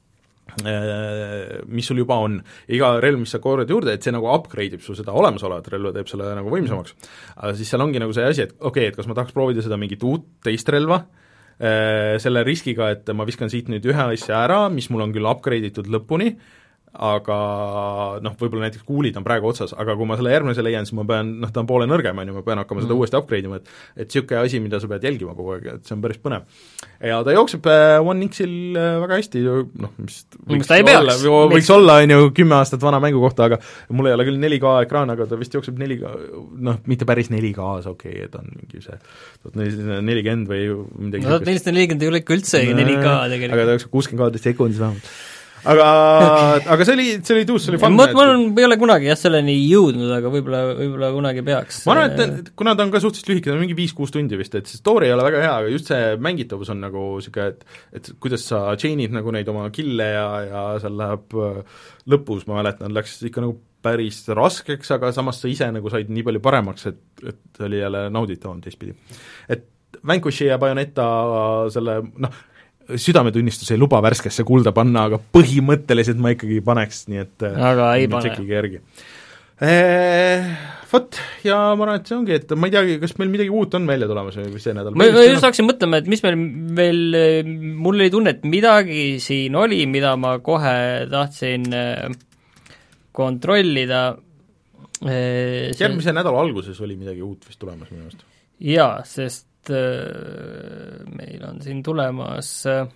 äh, mis sul juba on. Iga relv, mis sa korjad juurde, et see nagu upgrade ib sul seda olemasolevat relva, teeb selle nagu võimsamaks. Aga siis seal ongi nagu see asi, et okei okay,, et kas ma tahaks proovida seda mingit uut teist relva, äh, selle riskiga, et ma viskan siit nüüd ühe asja ära, mis mul on küll upgrade itud lõpuni, aga noh, võib-olla näiteks kuulid on praegu otsas, aga kui ma selle järgmise leian, siis ma pean, noh, ta on poole nõrgem, on ju, ma pean hakkama seda mm. uuesti upgrade ima, et et niisugune asi, mida sa pead jälgima kogu aeg, et see on päris põnev. Ja ta jookseb One X-il väga hästi, noh, mis võiks olla, võiks olla, on ju, kümme aastat vana mängu kohta, aga mul ei ole küll neli K ekraan, aga ta vist jookseb neli K, noh, mitte päris neli K-s, okei okay,, et on mingi see tuhat nelikümmend või midagi no, nelisada nelikümmend ei ole ikka üldse neli K tegelikult. Aga ta jookseb kuuskümmend kaheteist sekundis vähemalt. aga, aga see oli, see oli tuus, see oli fun. Ma, ma olen, ei ole kunagi jah, selleni jõudnud, aga võib-olla, võib-olla kunagi peaks. Ma arvan, et kuna ta on ka suhteliselt lühike, ta on mingi viis-kuus tundi vist, et see story ei ole väga hea, aga just see mängitavus on nagu siuke, et et kuidas sa chain'id nagu neid oma kille ja, ja seal läheb lõpus, ma mäletan, läks ikka nagu päris raskeks, aga samas sa ise nagu said nii palju paremaks, et, et oli jälle nauditavam teistpidi. Et Vanquishi ja Bayonetta selle, noh, südametunnistus ei luba värskesse kulda panna, aga põhimõtteliselt ma ikkagi paneks, nii et aga ei pane. Järgi. Eee, võt, ja ma arvan, et see ongi, et ma ei teagi, kas meil midagi uut on välja tulemas või see nädal? Ma, ma just hakkasin mõtlema, et mis meil veel, mul oli tunne, et midagi siin oli, mida ma kohe tahtsin kontrollida. See... Järgmise nädala alguses oli midagi uut vist tulemas minu arust. Jaa, sest meil on siin tulemas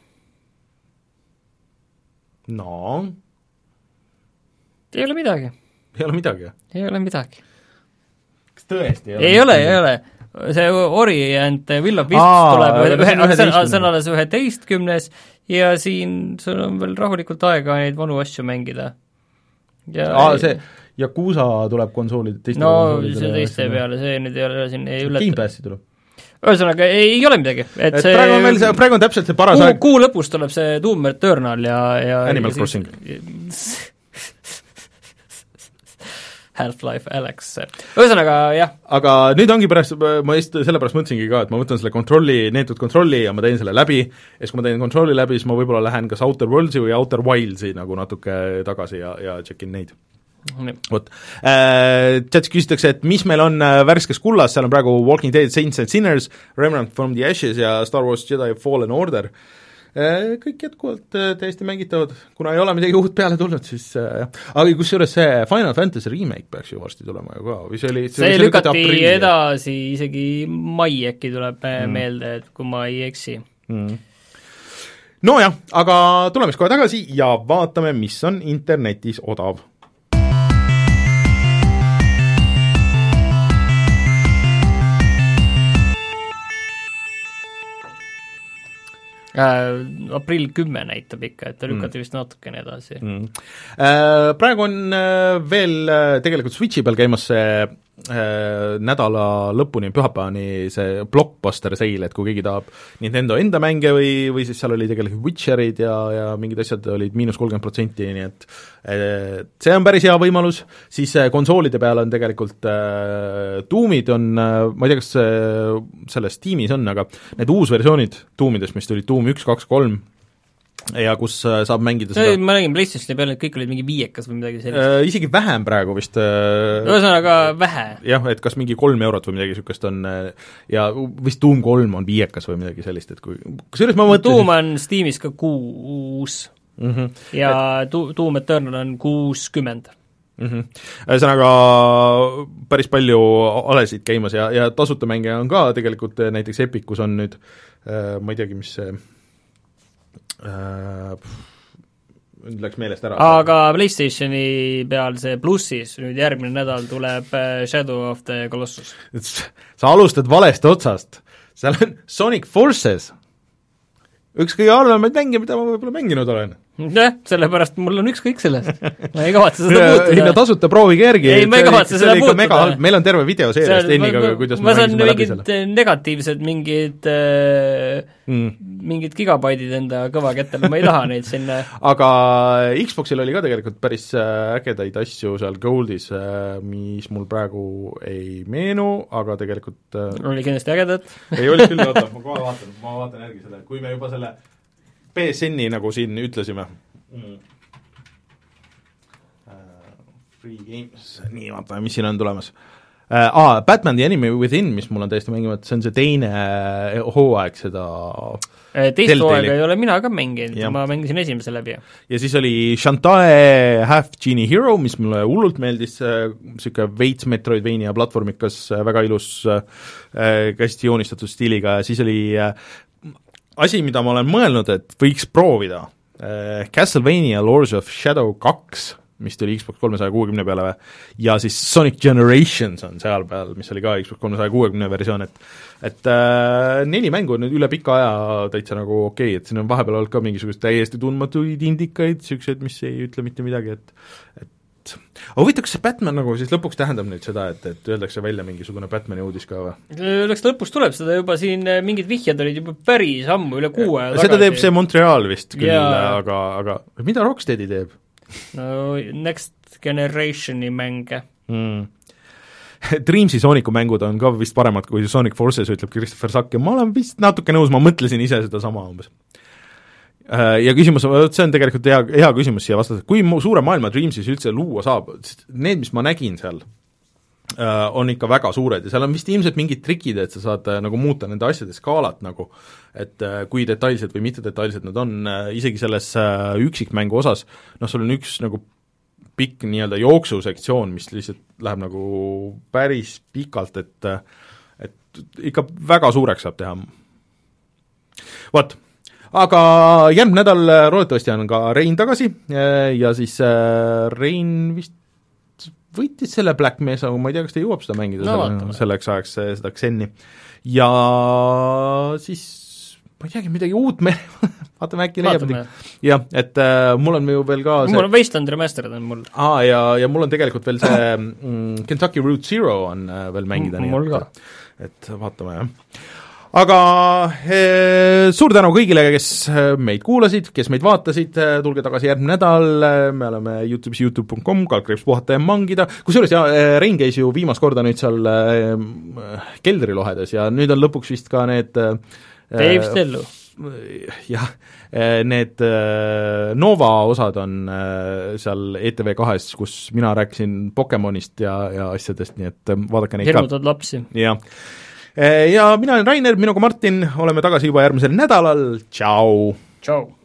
no ei ole midagi. Ei ole midagi? Ei ole midagi. Kas tõesti? Ei, ei ole, ei ole. See Orient Will of Wisps tuleb, ühe, see on alles üheteistkümnes ja siin sul on veel rahulikult aega neid vanu asju mängida. Ja Aa, see Yakuza tuleb konsoolid, teiste no konsoolidele. See teiste peale, see nüüd ei ole siin ei ülleta. Gamepassi tuleb. Ühesõnaga, ei, ei ole midagi. Et, et see, praegu on meil see, praegu on täpselt see paras kuu, aeg. Kuu lõpus tuleb see Doom Eternal ja, ja Animal ja Crossing. Half-Life Alyx. Ühesõnaga, jah. Aga nüüd ongi pärast, ma just sellepärast mõtlesingi ka, et ma võtan selle kontrolli, neetud kontrolli ja ma teen selle läbi, ja siis kui ma teen kontrolli läbi, siis ma võib-olla lähen kas Outer Worldsi või Outer Wildsi nagu natuke tagasi ja, ja checkin neid. Vot, tead, küsitakse, et mis meil on värskes kullas, seal on praegu Walking Dead, Saints and Sinners, Remnant from the Ashes ja Star Wars Jedi Fallen Order. Kõik jätkuvalt täiesti mängitavad, kuna ei ole midagi uut peale tulnud, siis jah. Aga kusjuures see Final Fantasy remake peaks ju varsti tulema ju ka, või see oli see, see lükati aprilli. Edasi, isegi mai äkki tuleb mm. meelde, et kui ma ei eksi mm. No jah, aga tuleme kohe tagasi ja vaatame, mis on internetis odav. Äh, aprill kümme näitab ikka, et ta lükati mm. vist natukene edasi mm. äh, praegu on äh, veel äh, tegelikult Switchi peal käimas see äh, nädala lõpuni, pühapäevani see blockbuster sale, et kui keegi tahab Nintendo enda mänge või, või siis seal oli tegelikult Witcherid ja, ja mingid asjad olid miinus kolmkümmend protsenti, nii et äh, see on päris hea võimalus, siis äh, konsoolide peal on tegelikult äh, Doomid on äh,, ma ei tea, kas äh, selles Steamis on, aga need uusversioonid Doomidest, mis tulid Doom üks, kaks, kolm ja kus saab mängida seda ma nägin PlayStationi peal, et kõik olid mingi viiekas või midagi sellist äh,. Isegi vähem praegu vist äh, ühesõnaga vähe. Jah, et kas mingi kolm eurot või midagi niisugust on ja vist Doom kolm on viiekas või midagi sellist, et kui kusjuures ma mõtlesin Doom on Steamis ka kuus mm-hmm. ja et... Doom Eternal on kuuskümmend mm-hmm. Ühesõnaga päris palju alesid käimas ja, ja tasuta mänge on ka tegelikult näiteks Epicus on nüüd ma ei teagi, mis see äh, nüüd läks meelest ära. Aga PlayStationi peal see plussis nüüd järgmine nädal tuleb Shadow of the Colossus. Sa alustad valest otsast. Seal on Sonic Forces, üks kõige halvemaid mänge, mida ma võib-olla mänginud olen. jah, sellepärast mul on ükskõik sellest. Ma ei kavatse seda puutuda. Hinna tasuta proovige järgi. Ei, ma ei kavatse seda puutuda. Meil on terve videoseeriast enniga, kuidas ma saan mingid negatiivsed mingid mm. mingid gigabaidid enda kõva kettele, ma ei taha neid sinna. Aga Xboxil oli ka tegelikult päris ägedaid asju seal Goldis, mis mul praegu ei meenu, aga tegelikult oli kindlasti ägedad. Ei oli küll, oota, ma kohe vaatan, ma vaatan järgi selle, kui me juba selle P S N-i nagu siin ütlesime mm.. Uh, free games, nii vaatame, mis siin on tulemas uh,. Ah, Batman The Enemy Within, mis mul on täiesti mängimata, see on see teine hooaeg seda teist hooaega ei ole mina ka mänginud, ma mängisin esimese läbi. Ja siis oli Shantae Half Genie Hero, mis mulle hullult meeldis, niisugune veits Metroidvania platvormikas, väga ilus kästi joonistatud stiiliga, ja siis oli asi, mida ma olen mõelnud, et võiks proovida, äh, Castlevania Lords of Shadow kaks, mis tuli Xbox kolmesaja kuuekümne peale või, ja siis Sonic Generations on seal peal, mis oli ka Xbox kolmesaja kuuekümne versioon, et et äh, neli mängu on nüüd üle pika aja täitsa nagu okei okay,, et siin on vahepeal olnud ka mingisugust täiesti tundmatuid indikaid, niisugused, mis ei ütle mitte midagi, et et aga huvitav, kas see Batman nagu siis lõpuks tähendab nüüd seda, et, et öeldakse välja mingisugune Batmani uudis ka või? Oleks lõpus tuleb, seda juba siin mingid vihjad olid juba päris ammu, üle kuu aja tagasi. Seda teeb see Montreal vist küll, aga, aga mida Rocksteadi teeb? No Next Generationi mänge mm. Dreamsi Sooniku mängud on ka vist paremad kui Sonic Forces, ütleb Christopher Sack, ja ma olen vist natuke nõus, ma mõtlesin ise seda sama umbes. Ja küsimus, see on tegelikult hea, hea küsimus siia vastata, kui suure maailma Dreamsis üldse luua saab, need, mis ma nägin seal, on ikka väga suured ja seal on vist ilmselt mingid trikid, et sa saad nagu muuta nende asjade skaalat nagu, et kui detailsed või mitte detailsed nad on, isegi selles üksikmängu osas, noh, sul on üks nagu pikk nii-öelda jooksusektsioon, mis lihtsalt läheb nagu päris pikalt, et et ikka väga suureks saab teha. Vot, aga järgmine nädal loodetavasti on ka Rein tagasi ja siis Rein vist võitis selle Black Mesa, ma ei tea, kas ta jõuab seda mängida no, selle, selleks ajaks seda Xenni. Ja siis ma ei teagi, midagi uut me vaatame äkki leiab midagi. Jah, et äh, mul on ju veel ka see... mul on Wasteland Remastered on mul. Aa, ja, ja mul on tegelikult veel see mm, Kentucky Route Zero on äh, veel mängida. M- mul ka. Et vaatame, jah. Aga eh, suur tänu kõigile, kes meid kuulasid, kes meid vaatasid, tulge tagasi järgmine nädal, me oleme YouTube'is youtube punkt com, kalkriips puhata ja mangida, kusjuures jah, Rein käis ju viimast korda nüüd seal eh, keldrilohedes ja nüüd on lõpuks vist ka need eh, Dave Stellu. Jah, need eh, Nova osad on eh, seal E T V kahes, kus mina rääkisin Pokemonist ja, ja asjadest, nii et vaadake neid Hirmutad ka. Lapsi. Jah. Ja mina olen Rainer, minuga Martin, oleme tagasi juba järgmisel nädalal, tšau! Tšau!